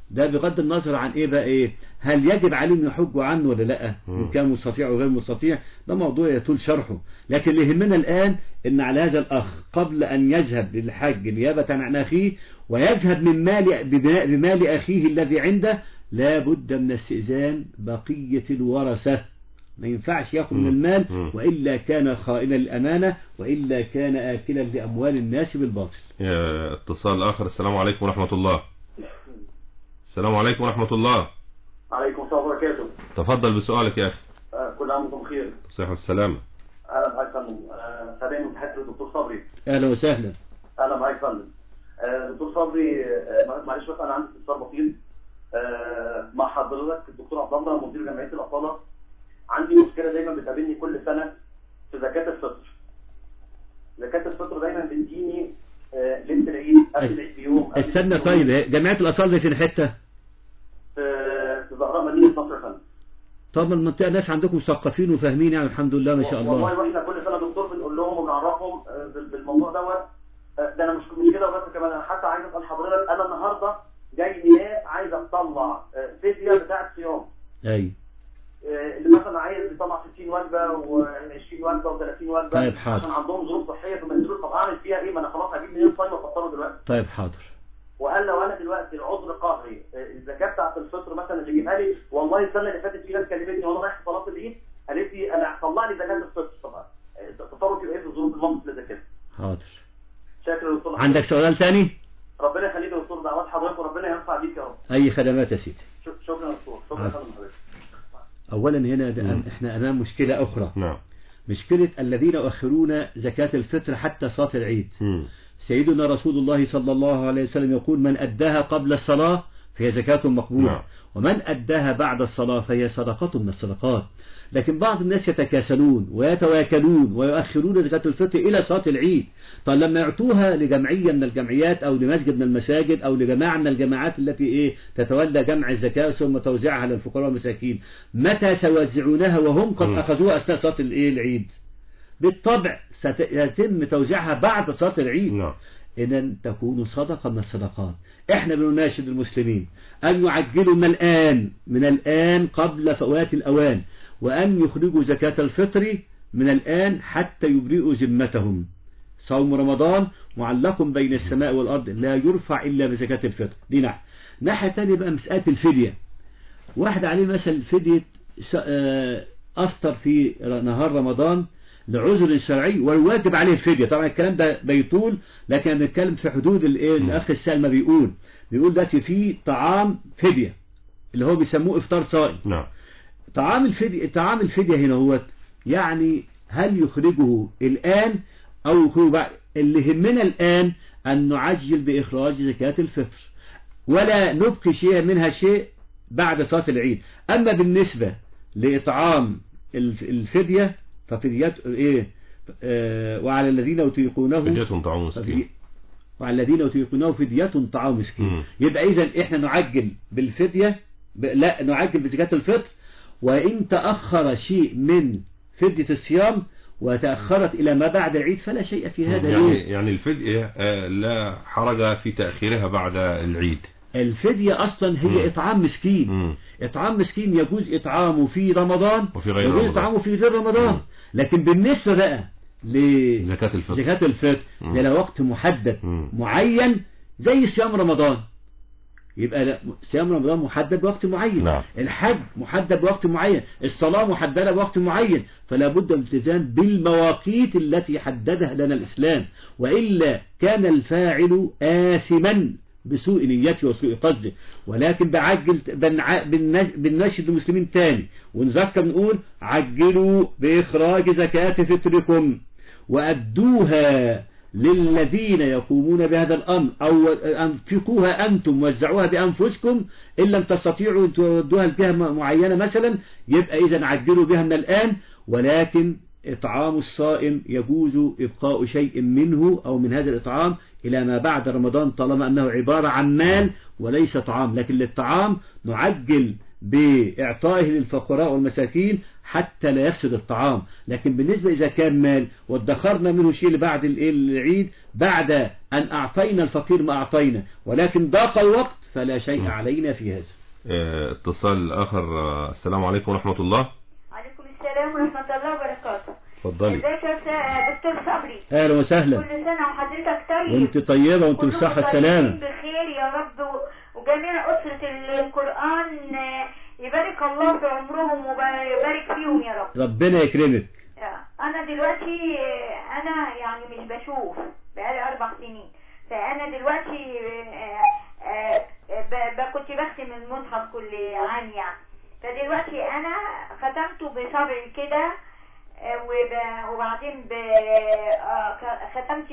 ده بغض النظر عن ايه بقى ايه، هل يجب عليهم يحجوا عنه ولا لا، ان كان مستطيع وغير مستطيع، ده موضوع يطول شرحه. لكن اللي يهمنا الان ان على هذا الاخ قبل ان يذهب للحج نيابة عن اخيه ويذهب من مال بمال اخيه الذي عنده، لا بد من استئذان بقية الورثة. ما ينفعش ياخذ من المال وإلا كان خائنا للأمانة وإلا كان آكلا لأموال الناس بالباطل. يا اتصال آخر. السلام عليكم ورحمة الله. السلام عليكم ورحمة الله. عليكم السلام وبركاته. تفضل بسؤالك يا أخي. آه كل عام وانتم بخير. صحة والسلامة. أهلا بحضرتك يا فندم. سلام من تحية الدكتور صبري. أهلا وسهلا. أهلا بحضرتك يا فندم. آه دكتور صبري، آه معلش بس أنا عندي استفسار بسيط آه مع حضرتك الدكتور عبد الله مدير جمعية الأطفال. عندي مشكلة دايما بتقابلني كل سنة في زكاة الفطر. زكاة الفطر دايما بتجيني آه ليلة العيد قبل العيد بيوم. استنى طيب، جمعية الأطفال دي فين حتة؟ في في زهراء مدينة نصر يا فندم. طب المنطقة ناس عندكم مثقفين وفاهمين يعني الحمد لله ما شاء الله. والله واحنا كل سنة دكتور بنقول لهم وبنعرفهم بالموضوع دوت. ده انا مش مش كده وبس، كمان انا حتى عايز اسال حضرتك، انا النهارده جاي نيات عايز اطلع فدية بتاعة صيام. ايوه. اللي مثلا عايز يطلع ستين وجبه وعشرين وجبه وثلاثين وجبه. طيب حاضر. عشان عندهم ظروف صحيه فمنزلوا. طب اعمل فيها ايه؟ ما انا خلاص هجيب منين صايم وافطره دلوقتي. طيب حاضر. وهل لو انا دلوقتي العذر قهري الزكاه بتاعت الفطر مثلا اللي جيبها لي، والله السنه اللي فاتت في ناس كلمتني وانا رايح صلاه العيد قالت لي انا طلع لي زكاه الفطر. طبعا تصرف يبقى ايه في ظروف المنصب للزكاه؟ حاضر. شاكر يا دكتور. عندك سؤال ثاني؟ ربنا يخليك يا دكتور، دعوات حضرتك وربنا ينفع بيك يا رب. اي خدمات يا سيدي. شكرا يا دكتور. شكرا يا فندم. اولا هنا احنا امام مشكلة اخرى. نعم. مشكلة الذين يؤخرون زكاة الفطر حتى صلاة العيد. م. سيدنا رسول الله صلى الله عليه وسلم يقول من أداها قبل الصلاة فهي زكاة مقبولة. نعم. ومن أداها بعد الصلاة فهي صدقة من الصدقات. لكن بعض الناس يتكاسلون ويتواكلون ويؤخرون زكاة الفطر إلى صلاة العيد. طيب لما يعطوها لجمعية من الجمعيات أو لمسجد من المساجد أو لجماعة من الجماعات التي إيه تتولى جمع الزكاة ثم توزيعها على الفقراء والمساكين، متى سيوزعونها وهم قد أخذوها أثناء صلاة العيد؟ بالطبع سيتم توزيعها بعد صلاة العيد. نعم. إذن تكون صدقة من الصدقات. احنا بنناشد المسلمين أن يعجلوا من الآن من الآن قبل فوات الأوان، وأن يخرجوا زكاة الفطر من الآن حتى يبرئوا ذمتهم. صوم رمضان معلق بين السماء والأرض لا يرفع إلا بزكاة الفطر. دي ناحية. ناحية تانية بقى مسألة الفدية. واحد عليه مثلا فدية أفطر في نهار رمضان لعذر شرعي والواجب عليه الفدية. طبعا الكلام ده بيطول، لكن بنتكلم في حدود الايه الاخ السالمة بيقول بيقول ده في طعام فدية اللي هو بيسموه افطار صائم. نعم. طعام الفدية طعام الفدية هنا هو يعني هل يخرجه الآن أو يخرجه بعد؟ اللي همنا الآن أن نعجل بإخراج زكاة الفطر ولا نبقي شيء منها شيء بعد صلاة العيد. أما بالنسبة لإطعام الفدية ففديات إيه آه وعلى الذين يطيقونه فدية طعام مسكين وعلى الذين يطيقونه فدية طعام مسكين. يبقى إذا إحنا نعجل بالفدية ب... لا نعجل بزكاة الفطر، وإن تأخر شيء من فدية الصيام وتأخرت إلى ما بعد العيد فلا شيء في هذا. يعني, يعني الفدية آه لا حرج في تأخيرها بعد العيد. الفدية أصلا هي مم. إطعام مسكين. مم. إطعام مسكين يجوز إطعامه في رمضان وفي غير يجوز رمضان. إطعامه في غير رمضان. مم. لكن بالنسبة بقى لزكاة الفطر زكاة الفطر ده له وقت محدد مم. معين زي صيام رمضان. يبقى صيام رمضان محدد بوقت معين. نعم. الحج محدد بوقت معين، الصلاة محددة بوقت معين، فلا بد من الالتزام بالمواقيت التي حددها لنا الإسلام، وإلا كان الفاعل آثما بسوء نيته وسوء قصده. ولكن بعجل بنناشد المسلمين تاني ونذكر نقول عجلوا بإخراج زكاة فطركم وأدوها للذين يقومون بهذا الأمر أو أنفقوها أنتم وزعوها بأنفسكم إن لم تستطيعوا أن تودوها لجهة معينة مثلا، يبقى إذا عجلوا بها من الآن. ولكن إطعام الصائم يجوز إبقاء شيء منه أو من هذا الإطعام إلى ما بعد رمضان طالما أنه عبارة عن مال وليس طعام. لكن للطعام نعجل بإعطائه للفقراء والمساكين حتى لا يفسد الطعام. لكن بالنسبة إذا كان مال وادخرنا منه شيء لبعد العيد بعد أن أعطينا الفقير ما أعطينا ولكن ضاق الوقت فلا شيء علينا في هذا. اه اتصال آخر. السلام عليكم ورحمة الله. وعليكم السلام ورحمة الله وبركاته. اتفضلي. ازيك يا دكتور صبري؟ اهلا وسهلا. كل سنة وحضرتك طيب. وانت طيبة وانت بالصحة السلامة. بخير يا رب، وجميع أسرة القرآن يبارك الله في عمرهم ويبارك فيهم يا رب. ربنا يكرمك. أنا دلوقتي أنا يعني مش بشوف بقالي أربع سنين، فأنا دلوقتي كنت بختم المصحف كل عام يعني، فدلوقتي أنا ختمته بصبعي كده، وبعدين ختمت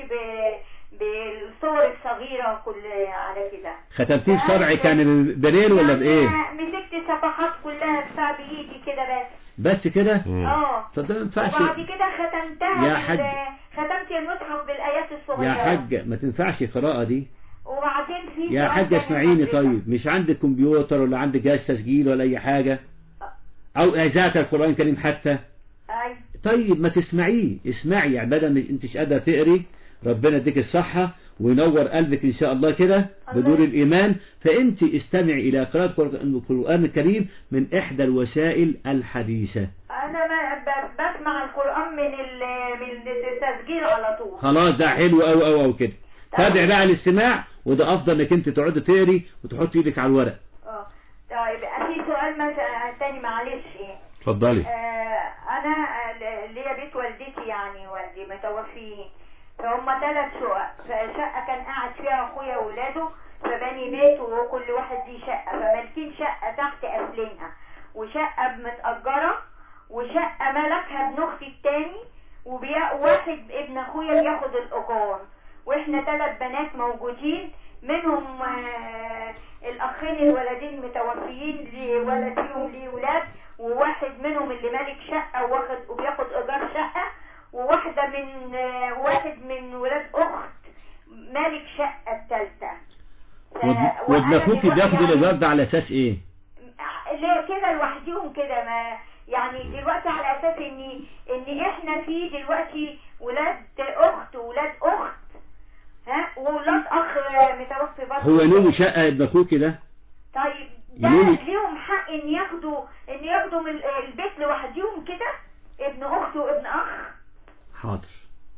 بالصور الصغيرة كل على كده. ختمتيه بصبعي كان بريل ولا بايه؟ مسكت صفحات كلها بصبع بايدي كده بس. بس كده؟ اه. فده ما ينفعش. وبعد كده ختمتها يا حاج، ختمت المصحف بالايات الصغيرة. يا حاج ما تنفعش القراءة دي. وبعدين في يا حاج اسمعيني طيب، مش عندك كمبيوتر ولا عندك جهاز تسجيل ولا اي حاجة او اذاعة القرآن الكريم حتى؟ اي. طيب ما تسمعيه، اسمعي يعني، بدل ما انتش قادرة تقري ربنا يديك الصحة وينور قلبك ان شاء الله كده بدور الايمان، فانت استمعي الى قراءة القرآن الكريم من احدى الوسائل الحديثة. انا بسمع القرآن من من التسجيل على طول. خلاص ده حلو قوي قوي قوي كده. تابع بقى الاستماع، وده افضل انك انت تقعد تقري وتحط ايدك على الورق. اه طيب في سؤال مثلا تاني معلش. اتفضلي. آه انا ليا بيت والدتي يعني والدي متوفي، فهم ثلاث شقق، فشقه كان قاعد فيها اخويا واولاده، فبني بيت وكل واحد ليه شقه، فمالكين شقه تحت قافلينها، وشقه متأجره، وشقه ملكها ابن اختي التاني، وواحد ابن اخويا بياخد الايجار، واحنا ثلاث بنات موجودين، منهم آه الاخين الولدين متوفيين، لي ولد فيهم ليه ولاد، وواحد منهم اللي مالك شقه واخد وبياخد ايجار شقه، وواحده من آه واحد من ولاد اخت مالك شقه الثالثه. وابن اخوكي بياخد الايجار ده على اساس ايه؟ ليه كده لوحديهم كده؟ ما يعني دلوقتي على اساس ان ان احنا في دلوقتي ولاد اخت وولاد اخت، ها، وولاد اخ متوفي برضه. هو له شقه ابن اخوكي ده؟ طيب ده ليهم حق ان ياخدوا ان ياخدوا من البيت لوحديهم كده، ابن اخت وابن اخ؟ حاضر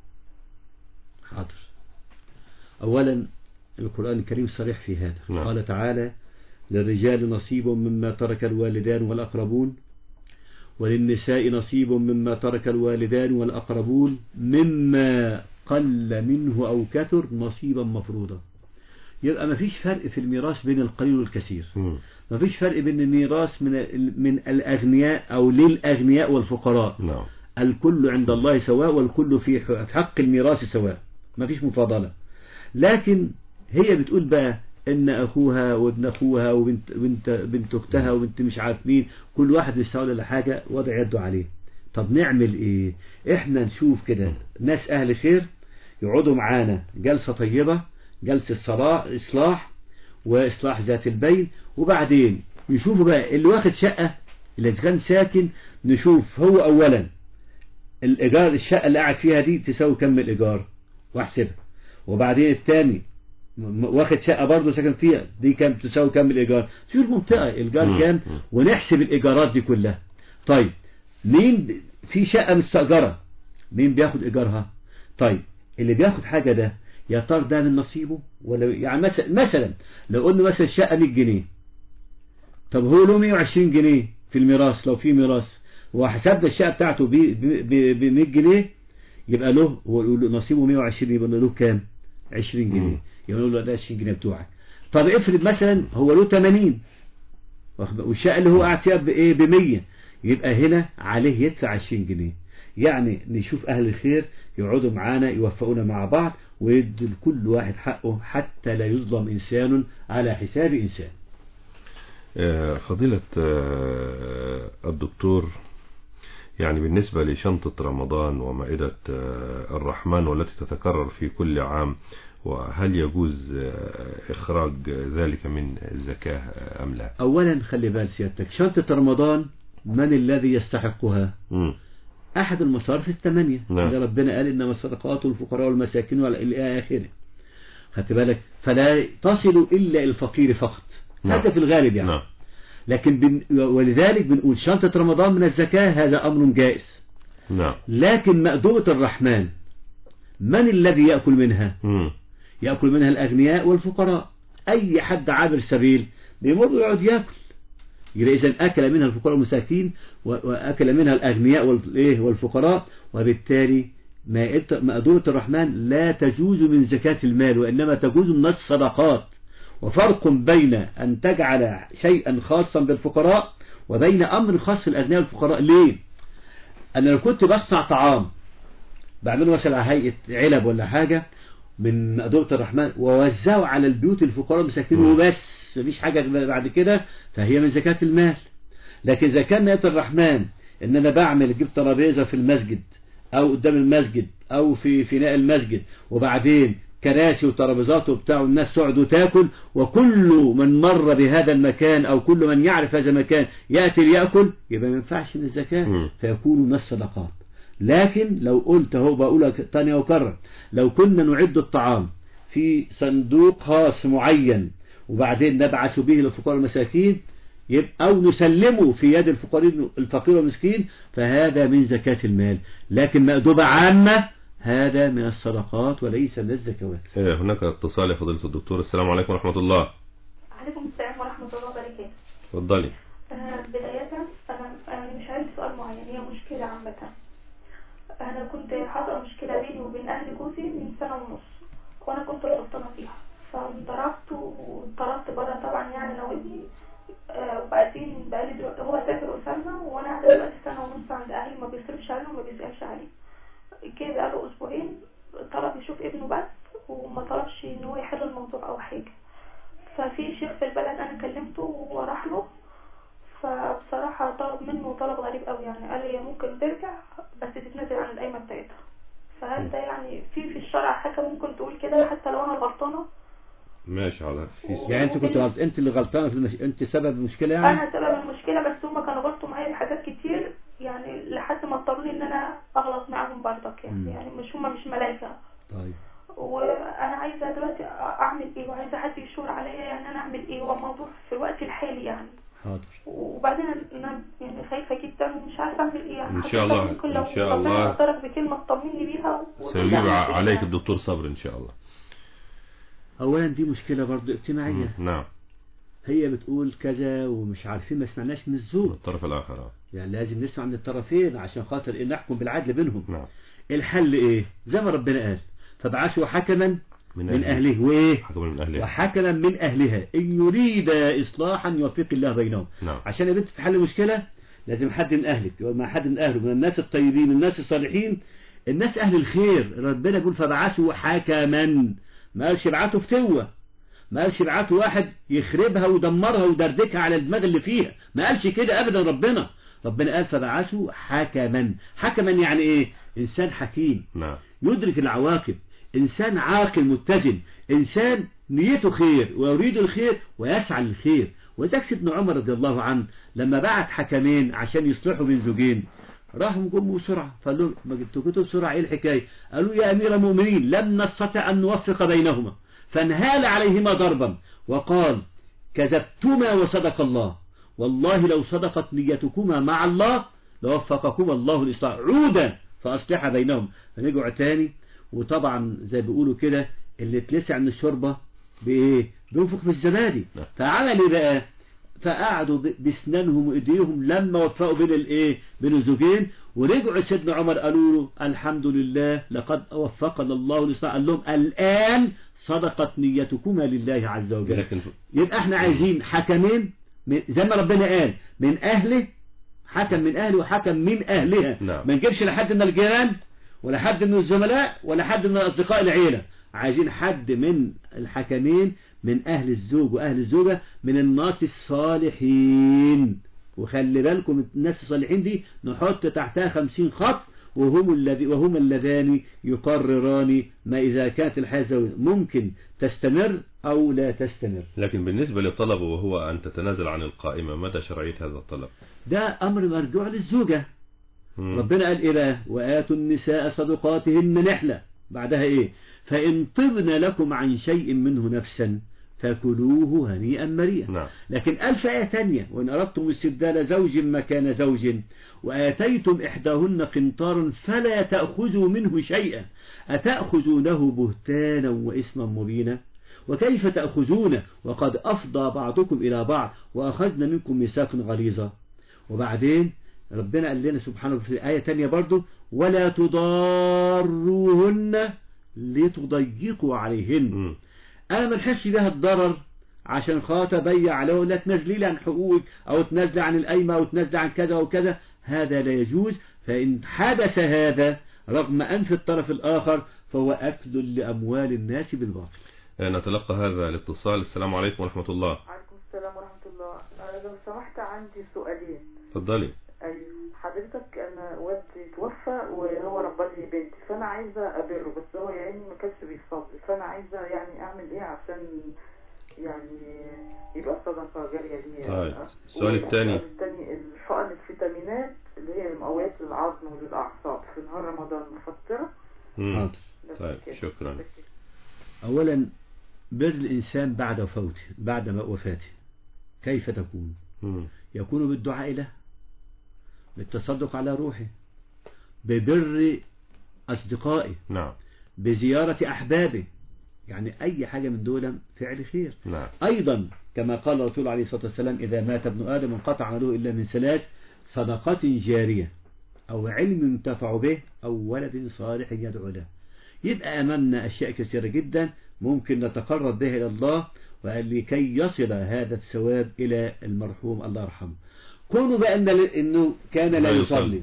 حاضر. اولا القرآن الكريم صريح في هذا. نعم. قال تعالى: للرجال نصيب مما ترك الوالدان والأقربون، وللنساء نصيب مما ترك الوالدان والأقربون، مما قل منه أو كثر نصيبا مفروضا. يبقى ما فيش فرق في الميراث بين القليل والكثير، ما فيش فرق بين الميراث من من الأغنياء أو للأغنياء والفقراء. نعم. الكل عند الله سواء، والكل في حق الميراث سواء، ما فيش مفاضلة. لكن هي بتقول بقى ان اخوها وابن اخوها وبنت بنت بنت اختها وبنت مش عارف مين، كل واحد بيستولى على حاجه وضع يده عليه. طب نعمل ايه؟ احنا نشوف كده ناس اهل خير يقعدوا معانا جلسه طيبه، جلسه صلاح اصلاح واصلاح ذات البين، وبعدين يشوفوا بقى اللي واخد شقه اللي كان ساكن، نشوف هو اولا الايجار الشقه اللي قاعد فيها دي تساوي كم الايجار واحسبها، وبعدين الثاني واخد شقة برضه ساكن فيها دي كام تساوي كام الإيجار، شوف المنطقة الإيجار كام ونحسب الإيجارات دي كلها. طيب مين في شقة مستأجرة مين بياخد إيجارها؟ طيب اللي بياخد حاجة ده يا ترى ده من نصيبه ولا يعني مثلا مثلا لو قلنا مثلا الشقة مية جنيه، طب هو له مية وعشرين جنيه في الميراث لو في ميراث، وحسبنا الشقة بتاعته ب مية جنيه، يبقى له نصيبه مية وعشرين، يبقى له كام؟ عشرين جنيه، يقول له ده عشرين جنيه بتوعك. طب افرض مثلا هو له ثمانين والشقه اللي هو قاعد فيها بايه ب مية، يبقى هنا عليه يدفع عشرين جنيه. يعني نشوف اهل الخير يقعدوا معانا يوفقونا مع بعض ويدوا لكل واحد حقه حتى لا يظلم انسان على حساب انسان. فضيلة الدكتور، يعني بالنسبة لشنطة رمضان ومائدة الرحمن والتي تتكرر في كل عام، وهل يجوز إخراج ذلك من الزكاة أم لا؟ أولا خلي بال سيادتك، شنطة رمضان من الذي يستحقها؟ م. أحد المصارف الثمانية. نعم. ربنا قال إنما الصدقات والفقراء والمساكين وإلى آخره. خدت بالك؟ فلا تصل إلا الفقير فقط. نعم. هذا في الغالب يعني. نعم. لكن بن ولذلك بنقول شنطة رمضان من الزكاة هذا أمر جائز. نعم. لكن مأدبة الرحمن من الذي يأكل منها؟ مم. يأكل منها الأغنياء والفقراء. أي حد عابر سبيل بيمر يقعد يأكل. إذا أكل منها الفقراء والمساكين وأكل منها الأغنياء والفقراء، وبالتالي مأدبة الرحمن لا تجوز من زكاة المال، وإنما تجوز من الصدقات. وفرق بين أن تجعل شيئا خاصا بالفقراء وبين أمر خاص الأغنياء والفقراء. ليه؟ أنا لو كنت بصنع طعام بعمله مثلا على هيئة علب ولا حاجة من مأدبة الرحمن ووزعه على البيوت الفقراء والمساكين وبس، مفيش حاجة بعد كده، فهي من زكاة المال. لكن إذا كان مأدبة الرحمن إن أنا بعمل أجيب ترابيزة في المسجد أو قدام المسجد أو في فناء المسجد، وبعدين كراسي وترابيزات وبتاع والناس تقعد وتاكل، وكل من مر بهذا المكان أو كل من يعرف هذا المكان يأتي ليأكل، يبقى ما ينفعش من الزكاة، فيكون من الصدقات. لكن لو قلت اهو بقولها تاني وكرر، لو كنا نعد الطعام في صندوق خاص معين وبعدين نبعث به للفقراء والمساكين أو نسلمه في يد الفقير والمسكين فهذا من زكاة المال. لكن مأدبة عامة هذا من الصدقات وليس من الزكوات. هناك اتصال يا فضيلة الدكتور. السلام عليكم ورحمة الله. عليكم السلام ورحمة الله وبركاته. اتفضلي. بداية أنا أنا مش عندي سؤال معين، هي مشكلة عامة. أنا كنت حاصلة مشكلة بيني وبين أهل جوزي من سنة ونص، وأنا كنت غلطانة فيها، فضربت وطردت بره طبعا يعني أنا وابني. آه وبعدين بقالي دلوقتي هو سافر أسامة وأنا قاعدة دلوقتي سنة ونص عند أهلي، ما بيصرفش عليه وما بيسألش عليه. كده بقاله أسبوعين طلب يشوف ابنه بس وما طلبش إن هو يحل الموضوع أو حاجة. ففي شيخ في البلد أنا كلمته وراح له، فبصراحة طلب منه طلب غريب قوي، يعني قال لي ممكن ترجع بس تتنازل عن القايمة بتاعتها. فهل ده يعني في في الشرع حاجة ممكن تقول كده حتى لو أنا غلطانة؟ ماشي على في يعني أنت كنت غلط، أنت اللي غلطانة في المش... أنت سبب المشكلة يعني؟ أنا سبب المشكلة، بس هما كانوا غلطوا معايا بحاجات كتير يعني لحد ما اضطروني إن أنا أغلط معاهم برضك يعني. م. يعني مش هما مش ملايكة. طيب. وأنا عايزة دلوقتي أعمل إيه وعايزة حد يشور عليا يعني أنا أعمل إيه، هو الموضوع في الوقت الحالي يعني. حاضر. وبعدين انا يعني خايفه جدا ومش عارفه اعمل ايه يعني. ان شاء الله ان شاء الله اقدرك بكلمه تطمني بيها سيجيب عليك الدكتور صبري ان شاء الله. اولا دي مشكله برضو اجتماعيه. نعم. هي بتقول كذا ومش عارفين، ما سمعناش من الزوج من الطرف الاخر. يعني لازم نسمع من الطرفين عشان خاطر إيه نحكم بالعدل بينهم. نعم. الحل ايه زي ما ربنا قال فبعثوا حكما من, من أهله, أهله. وإيه حكما من أهلها وحكما من أهلها إن يريد إصلاحا يوفق الله بينهم. نعم. عشان يا بنت تحل مشكلة لازم حد من أهلك وما حد من أهله من الناس الطيبين الناس الصالحين الناس أهل الخير. ربنا يقول فبعثوا حكما، ما قالش ابعتوا فتوة، ما قالش ابعتوا واحد يخربها ويدمرها ويدردكها على الدماغ اللي فيها، ما قالش كده أبدا. ربنا ربنا قال فبعثوا حكما. حكما يعني إيه؟ إنسان حكيم. نعم. يدرك العواقب، إنسان عاقل متزن، إنسان نيته خير ويريد الخير ويسعى للخير. وذلك سيدنا عمر رضي الله عنه لما بعت حكمين عشان يصلحوا بين زوجين راحوا جم بسرعة فقال لهم ما جبتوا كتب بسرعة ايه الحكاية؟ قالوا يا أمير المؤمنين لم نستطع أن نوفق بينهما، فانهال عليهما ضربا وقال كذبتما وصدق الله، والله لو صدقت نيتكما مع الله لوفقكما الله الإصلاح، عودا فأصلح بينهم. فنرجع تاني وطبعا زي بيقولوا كده اللي اتلسع من الشوربة بايه؟ بينفخ في الزبادي. فعمل ايه بقى؟ فقعدوا بسنانهم وايديهم لما وفقوا بين الايه؟ بين الزوجين، ورجعوا سيدنا عمر قالوا له الحمد لله لقد وفقنا الله للصلاح. قال لهم الان صدقت نيتكما لله عز وجل. يبقى احنا عايزين حكمين زي ما ربنا قال من اهله، حكم من اهله وحكم من اهلها. نعم. ما نجيبش لحد من الجيران ولا حد من الزملاء ولا حد من أصدقاء العيلة، عايزين حد من الحكمين من أهل الزوج وأهل الزوجة من الناس الصالحين. وخلي بالكم الناس الصالحين دي نحط تحتها خمسين خط، وهم الذي وهم اللذان يقرران ما إذا كانت الحياة الزوجية ممكن تستمر أو لا تستمر. لكن بالنسبة لطلبه وهو أن تتنازل عن القائمة، مدى شرعية هذا الطلب؟ ده أمر مرجوع للزوجة. ربنا قال إيه بقى؟ وآتوا النساء صدقاتهن نحلة. بعدها إيه؟ فإن طبن لكم عن شيء منه نفسا فكلوه هنيئا مريئا. نعم. لكن ألف آية ثانية: وإن أردتم استبدال زوج مكان زوج وآتيتم إحداهن قنطارا فلا تأخذوا منه شيئا أتأخذونه بهتانا وإثما مبينا وكيف تأخذونه وقد أفضى بعضكم إلى بعض وأخذنا منكم ميثاقا غليظا. وبعدين ربنا قال لنا سبحانه في آية تانية برضو: ولا تضاروهن لتضيقوا عليهن. أنا ما نحسش بها الضرر عشان خاطر بيع عليه لا تنزلي لي عن حقوقك أو تنزلي عن القايمة أو تنزلي عن كذا وكذا، هذا لا يجوز. فإن حدث هذا رغم أنف الطرف الآخر فهو أكل لأموال الناس بالباطل. نتلقى هذا الاتصال. السلام عليكم ورحمة الله. عليكم السلام ورحمة الله. أنا لو سمحت عندي سؤالين. اتفضلي. أيوة حضرتك، أنا والدي توفى وهو رباني بنتي، فأنا عايزة أبره بس هو يعني ما كانش بيصلي، فأنا عايزة يعني أعمل إيه عشان يعني يبقى صدقة جارية ليه. طيب السؤال الثاني. السؤال الثاني الحقن الفيتامينات اللي هي مقويات للعظم وللأعصاب في نهار رمضان مفطرة؟ حاضر. طيب شكرا. أولا بر الإنسان بعد وفاته بعد وفاته كيف تكون؟ مم. يكون بالدعاء له، بالتصدق على روحه، ببر أصدقائه، نعم، بزيارة أحبابه، يعني أي حاجة من دول فعل خير. نعم. أيضا كما قال الرسول عليه الصلاة والسلام: إذا مات ابن آدم انقطع عمله إلا من ثلاث: صدقة جارية أو علم ينتفع به أو ولد صالح يدعو له. يبقى أمامنا أشياء كثيرة جدا ممكن نتقرب بها إلى الله، ولكي يصل هذا الثواب إلى المرحوم الله يرحمه. كونوا بأن إنه كان لا يصلي،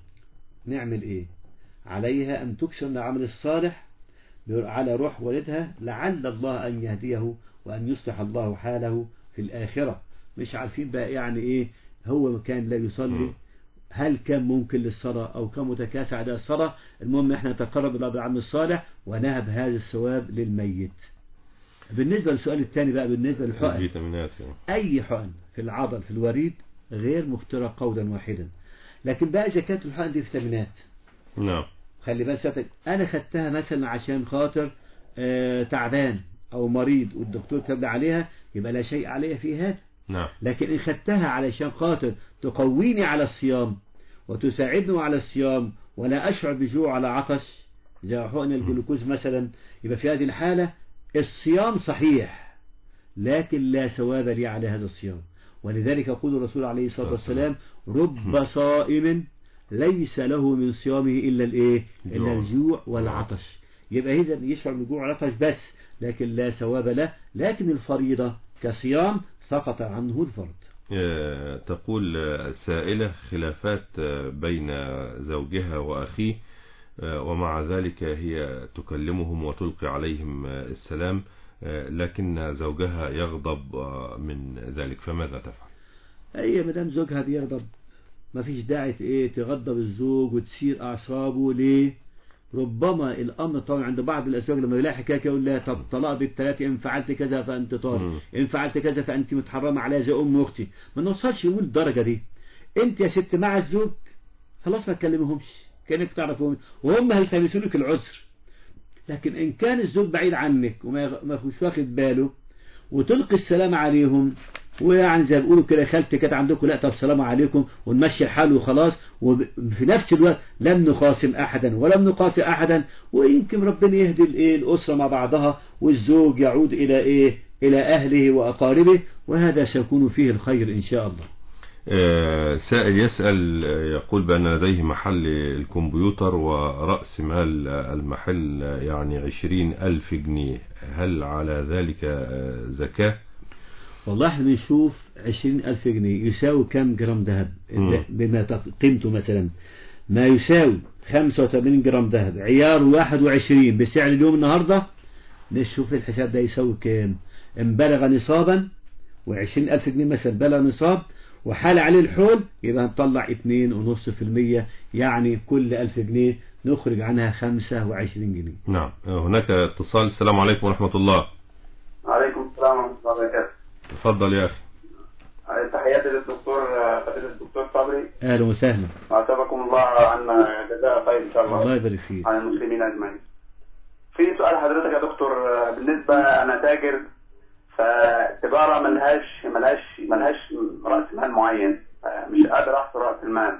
نعمل إيه؟ عليها أن تكثر من العمل الصالح على روح والدها لعل الله أن يهديه وأن يصلح الله حاله في الآخرة. مش عارفين بقى يعني إيه هو كان لا يصلي، هل كان ممكن للصلاة أو كان متكاسع على الصلاة. المهم إحنا نتقرب إلى العمل الصالح ونهب هذا الثواب للميت. بالنسبة للسؤال الثاني بقى بالنسبة للحقن، أي حقن في العضل في الوريد غير مفترة قولا واحدا. لكن بقى إذا كانت الحقن دي فيتامينات، نعم، خلي بالك أنا خدتها مثلا عشان خاطر آه تعبان أو مريض والدكتور كتب عليها، يبقى لا شيء عليها في هذا. نعم. لكن إن خدتها علشان خاطر تقويني على الصيام وتساعدني على الصيام ولا أشعر بجوع على عطش زي حقن الجلوكوز مثلا، يبقى في هذه الحالة الصيام صحيح لكن لا ثواب لي على هذا الصيام. ولذلك يقول الرسول عليه الصلاة والسلام: رب صائم ليس له من صيامه إلا الإيه؟ إلا الجوع والعطش. يبقى إذا يشعر بالجوع والعطش بس لكن لا ثواب له، لكن الفريضة كصيام سقط عنه الفرض. تقول السائلة: خلافات بين زوجها وأخيه ومع ذلك هي تكلمهم وتلقي عليهم السلام، لكن زوجها يغضب من ذلك، فماذا تفعل؟ أي مدام زوجها بيغضب ما فيش داعي ايه تغضب الزوج وتسير أعصابه. ليه؟ ربما الأمر طبعا عند بعض الأزواج لما يلاقي حكاية يقول لها طب طلاق بالثلاثة، إن فعلت كذا فأنت طالق، إن فعلت كذا فأنت متحرمة عليها زي أم أختي. ما نوصلش يقول الدرجة دي. أنت يا ست مع الزوج خلاص ما تكلمهمش كأنك تعرفهم وهم هيلتمسوا لك العذر. لكن إن كان الزوج بعيد عنك وما مش واخد باله وتلقي السلام عليهم، ويعني زي ما بيقولوا كده خالتي كانت عندكم، لا طب السلام عليكم ونمشي الحال وخلاص، وفي نفس الوقت لم نخاصم أحدا ولم نقاطع أحدا، ويمكن ربنا يهدي الايه الأسرة مع بعضها والزوج يعود إلى إيه إلى أهله وأقاربه، وهذا سيكون فيه الخير إن شاء الله. سائل يسأل يقول بأن لديه محل الكمبيوتر ورأس مال المحل يعني عشرين ألف جنيه، هل على ذلك زكاة؟ والله احنا بنشوف عشرين ألف جنيه يساوي كم جرام ذهب بما قيمته. مثلا ما يساوي خمسة وثمانين جرام ذهب عيار واحد وعشرين بسعر اليوم النهاردة، نشوف الحساب ده يساوي كام. ان بلغ نصابا وعشرين ألف جنيه مثلا بلغ نصاب وحال عليه الحول يبقى هنطلع اتنين ونص في المية، يعني كل ألف جنيه نخرج عنها خمسة وعشرين جنيه. نعم. هناك اتصال. السلام عليكم ورحمة الله. عليكم السلام ورحمة الله وبركاته. تفضل يا أخي. تحياتي للدكتور فضيلة الدكتور صبري. أهلا وسهلا. وأثابكم الله عنا جزاء خير إن شاء الله. الله يبارك فيك. على المسلمين أجمعين. في سؤال حضرتك يا دكتور، بالنسبة أنا تاجر، فالتجارة ملهاش ملهاش ملهاش رأس مال معين، مش قادر أحصر رأس المال.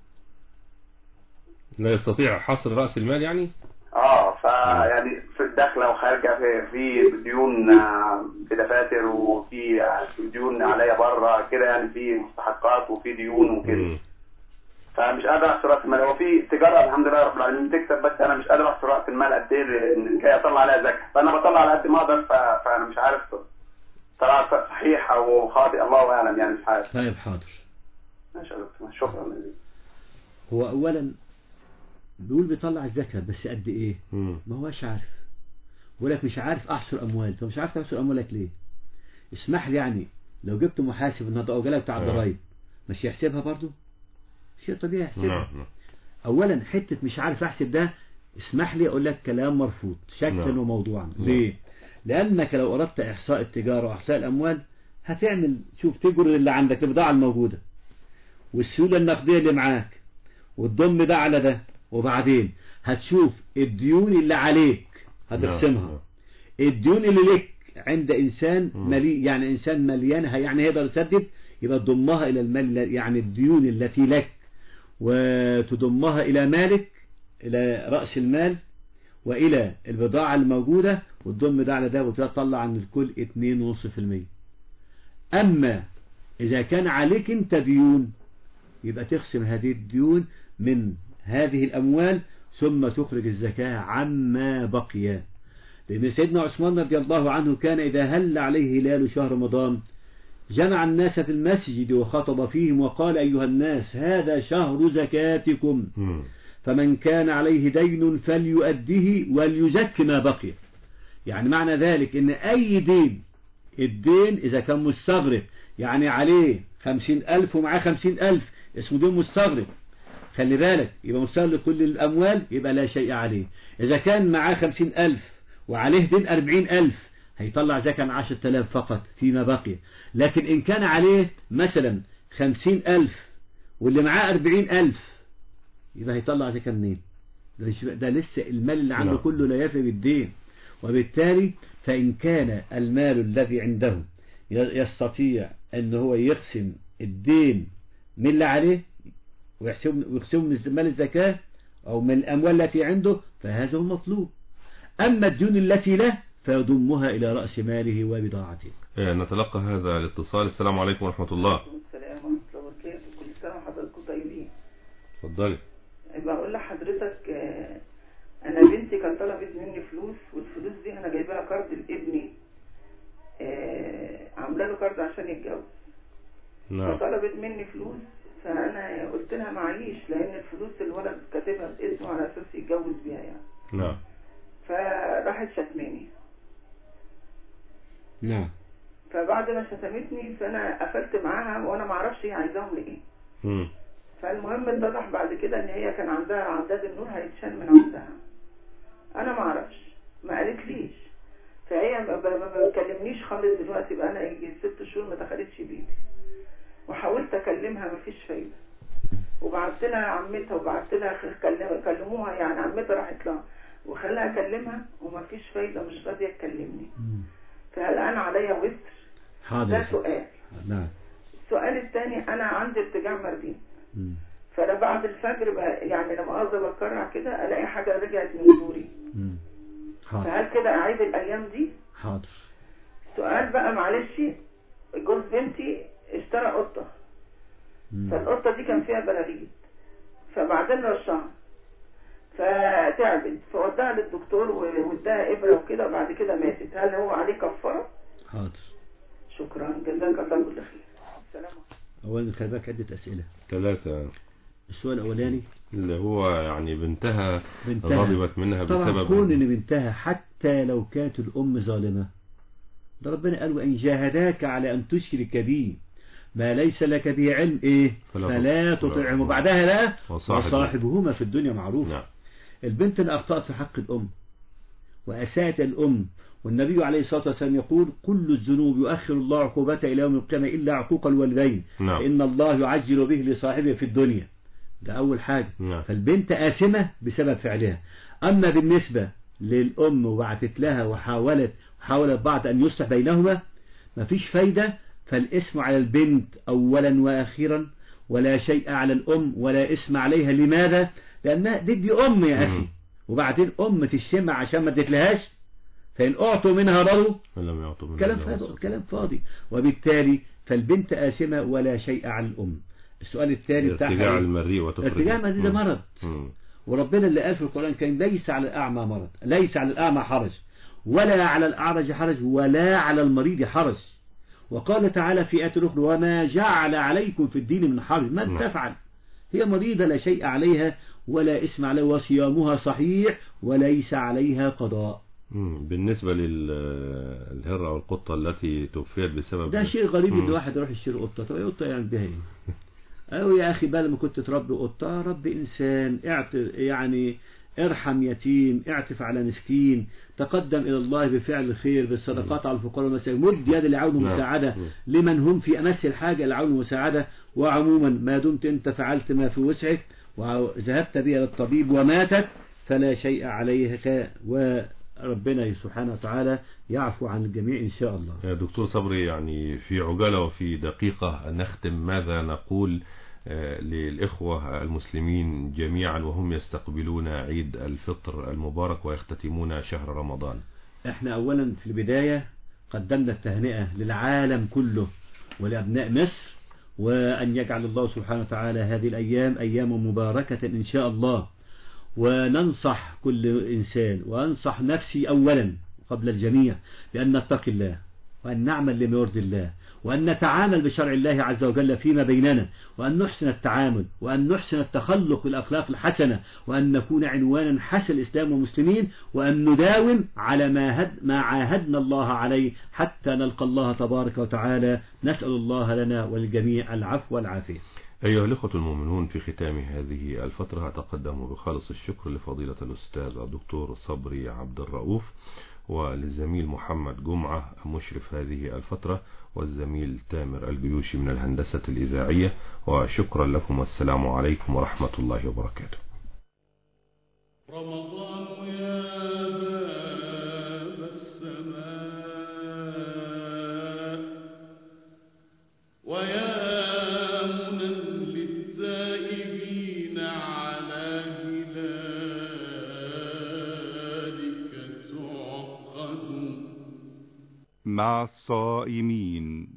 لا يستطيع حصر رأس المال يعني؟ اه فيعني في الداخلة وخارجة، في في ديون في دفاتر، وفي ديون عليا بره كده، يعني في مستحقات وفي ديون وكده، فمش قادر احصر راس المال. هو في تجاره الحمد لله رب العالمين بتكسب، بس انا مش قادر احصر راس المال قد ايه ان كي اطلع عليها زكاه، فانا بطلع على قد ما اقدر، فانا مش عارف طلعت صحيح او خاطئ، الله اعلم يعني، مش عارف. طيب حاضر. ماشي يا دكتور، شكرا. هو اولا بيقول بيطلع الزكاه بس قد ايه؟ مم. ما هوش عارف، بيقول لك مش عارف احصر اموال. طب مش عارف تحصر اموالك ليه؟ اسمح لي يعني لو جبت محاسب النهارده او جالك بتاع الضرايب مش يحسبها برضه؟ شيء طبيعي يحسبها. اولا حته مش عارف احسب ده، اسمح لي اقول لك كلام مرفوض شكلا وموضوعا. ليه؟ لانك لو اردت احصاء التجاره واحصاء الاموال هتعمل، شوف تجر اللي عندك البضاعه الموجوده والسيوله النقديه اللي معاك وتضم ده على ده، وبعدين هتشوف الديون اللي عليك هتقسمها، الديون اللي لك عند انسان ملي يعني انسان مليان يعني هيقدر يسدد، يبقى تضمها الى المال، يعني الديون التي لك وتضمها الى مالك، الى رأس المال والى البضاعة الموجودة، وتضم ده على ده وتطلع عن الكل اتنين ونص في المية. اما اذا كان عليك انت ديون يبقى تقسم هذه الديون من هذه الاموال ثم تخرج الزكاة عما بقي. لان سيدنا عثمان رضي الله عنه كان اذا هل عليه هلال شهر رمضان جمع الناس في المسجد وخطب فيهم وقال أيها الناس هذا شهر زكاتكم، فمن كان عليه دين فليؤديه وليزك ما بقي. يعني معنى ذلك ان اي دين، الدين اذا كان مستغرق يعني عليه خمسين الف ومعاه خمسين الف اسمه دين مستغرق، خلي بالك يبقى مستغرق كل الاموال يبقى لا شيء عليه. اذا كان معاه خمسين الف وعليه دين اربعين الف هيطلع زكاة عن عشرة آلاف فقط فيما بقي. لكن إن كان عليه مثلا خمسين ألف واللي معاه أربعين ألف يبقى هيطلع زكاة منين؟ ده, ده لسه المال اللي عنده كله لا يفي بالدين. وبالتالي فإن كان المال الذي عنده يستطيع أن هو يقسم الدين من اللي عليه ويقسم من مال الزكاة أو من الأموال التي عنده فهذا هو المطلوب. أما الديون التي له فيضمها إلى رأس ماله وبضاعته. نتلقى هذا الاتصال. السلام عليكم ورحمة الله. السلام ورحمة الله وبركاته. كل سنة وحضراتكم طيبين. اتفضلي. بقول لحضرتك أنا بنتي كانت طلبت مني فلوس، والفلوس دي أنا جايبها كارد لابني، عامله له كارد عشان يتجوز. نعم. فطلبت مني فلوس، فأنا قلت لها معيش، لأن الفلوس الولد كاتبها باسمه على أساس يتجوز بيها يعني. نعم. فراحت شتماني. نعم. فبعد ما شتمتني فانا قفلت معاها وانا ما اعرفش هي عايزاهم لايه. امم فالمهم اتضح بعد كده ان هي كان عندها عداد النور هيتشال من عندها. انا ما اعرفش، ما قالتليش، فهي ما بتكلمنيش خالص دلوقتي، بقى انا يجي ست شهور ما دخلتش بيتي، وحاولت اكلمها ما فيش فايده، وبعت لها عمتها وبعت لها كلموها، يعني عمتها راحت لها وخلاها اكلمها وما فيش فايده، مش راضيه تكلمني. فهل انا عليا وزر؟ حاضر. ده سؤال. نعم. السؤال الثاني، انا عندي ارتجاع مردين، فانا بعد الفجر بقى يعني لما اقدر بكرع كده الاقي حاجه رجعت من زوري. فهل كده اعيد الايام دي؟ حاضر. سؤال بقى معلش، جوز بنتي اشترى قطه، فالقطه دي كان فيها بلالين، فبعدين رشها فتعبت، فوداها للدكتور واداها ابره وكده، وبعد كده ماتت. هل هو عليه كفاره؟ حاضر. شكرا، جزاك الله كل خير. السلام عليكم. اولا خلي بالك عده اسئله. ثلاثه. السؤال الاولاني اللي هو يعني بنتها, بنتها غضبت منها طبعا بسبب كون ان بنتها حتى لو كانت الام ظالمه، ده ربنا قال وان جاهداك على ان تشرك بي ما ليس لك به علم ايه فلا, فلا تطعم. وبعدها لا وصاحبهما في الدنيا معروف. نعم. البنت اللي اخطأت في حق الام واساءت الام، والنبي عليه الصلاة والسلام يقول كل الذنوب يؤخر الله عقوبته الى يوم القيامة الا عقوق الوالدين. نعم. فان الله يعجل به لصاحبه في الدنيا. ده اول حاجة. نعم. فالبنت آثمة بسبب فعلها. اما بالنسبة للأم وبعتت لها وحاولت حاولت بعض أن يصلح بينهما، مفيش فايدة، فالاسم على البنت أولا وأخيرا، ولا شيء على الأم ولا اسم عليها. لماذا؟ لأنها دي أم يا أخي، وبعدين أم تشمع عشان ما اديتلهاش، فإن أعطوا منها رضوا كلام فاضي كلام فاضي وبالتالي فالبنت آثمة ولا شيء على الأم. السؤال الثاني بتاع ارتجاع المريء وتخرج ارتجاع المريء ده مرض، مم. وربنا اللي قال في القرآن كان ليس على الأعمى مرض، ليس على الأعمى حرج، ولا على الأعرج حرج، ولا على المريض حرج. وقال تعالى في آية أخرى وما جعل عليكم في الدين من حرج، ما تفعل، هي مريضة لا شيء عليها ولا اسم عليها، وصيامها صحيح وليس عليها قضاء. بالنسبة للهرة والقطة التي توفيت بسبب ده شيء غريب ان واحد يروح يشتري قطة. طب ايه قطة يعني بها ايه؟ او يا اخي بل ما كنت تربي قطة ربي انسان، اعطي يعني ارحم يتيم، اعطف على مسكين، تقدم الى الله بفعل الخير بالصدقات على الفقراء والمساكين، مد يد لعون مساعدة لمن هم في امس الحاجة لعون مساعدة. وعموما ما دمت انت فعلت ما في وسعك وذهبت بها للطبيب وماتت فلا شيء عليك، وربنا سبحانه وتعالى يعفو عن الجميع إن شاء الله. يا دكتور صبري، يعني في عجالة وفي دقيقة نختم، ماذا نقول للإخوة المسلمين جميعا وهم يستقبلون عيد الفطر المبارك ويختتمون شهر رمضان؟ احنا أولا في البداية قدمنا التهنئة للعالم كله ولأبناء مصر، وأن يجعل الله سبحانه وتعالى هذه الأيام أيام مباركة إن شاء الله. وننصح كل إنسان وأنصح نفسي أولا قبل الجميع بأن نتقي الله، وأن نعمل لما يرضي الله، وأن نتعامل بشرع الله عز وجل فيما بيننا، وأن نحسن التعامل، وأن نحسن التخلق بالأخلاق الحسنة، وأن نكون عنوانا حسن الإسلام والمسلمين، وأن نداوم على ما, هد ما عاهدنا الله عليه حتى نلقى الله تبارك وتعالى. نسأل الله لنا والجميع العفو والعافية. أيها الأخوة المؤمنون، في ختام هذه الفترة أتقدم بخالص الشكر لفضيلة الأستاذ الدكتور صبري عبد الرؤوف، وللزميل محمد جمعة مشرف هذه الفترة، والزميل تامر الجيوشي من الهندسة الإذاعية، وشكرا لكم والسلام عليكم ورحمة الله وبركاته. رمضان يا باب السماء ويا مع الصائمين،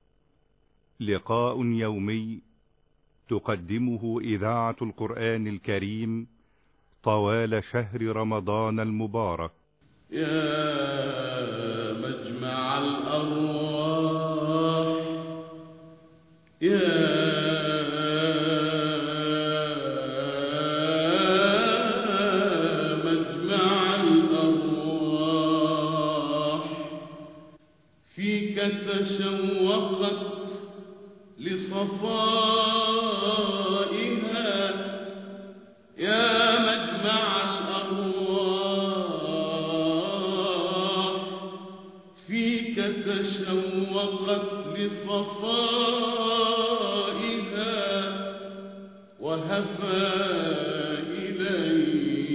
لقاء يومي تقدمه إذاعة القرآن الكريم طوال شهر رمضان المبارك. يا مجمع الأرواح، يا تشوقت لصفائها، يا مجمع الأرواح فيك تشوقت لصفائها، وهفى إليك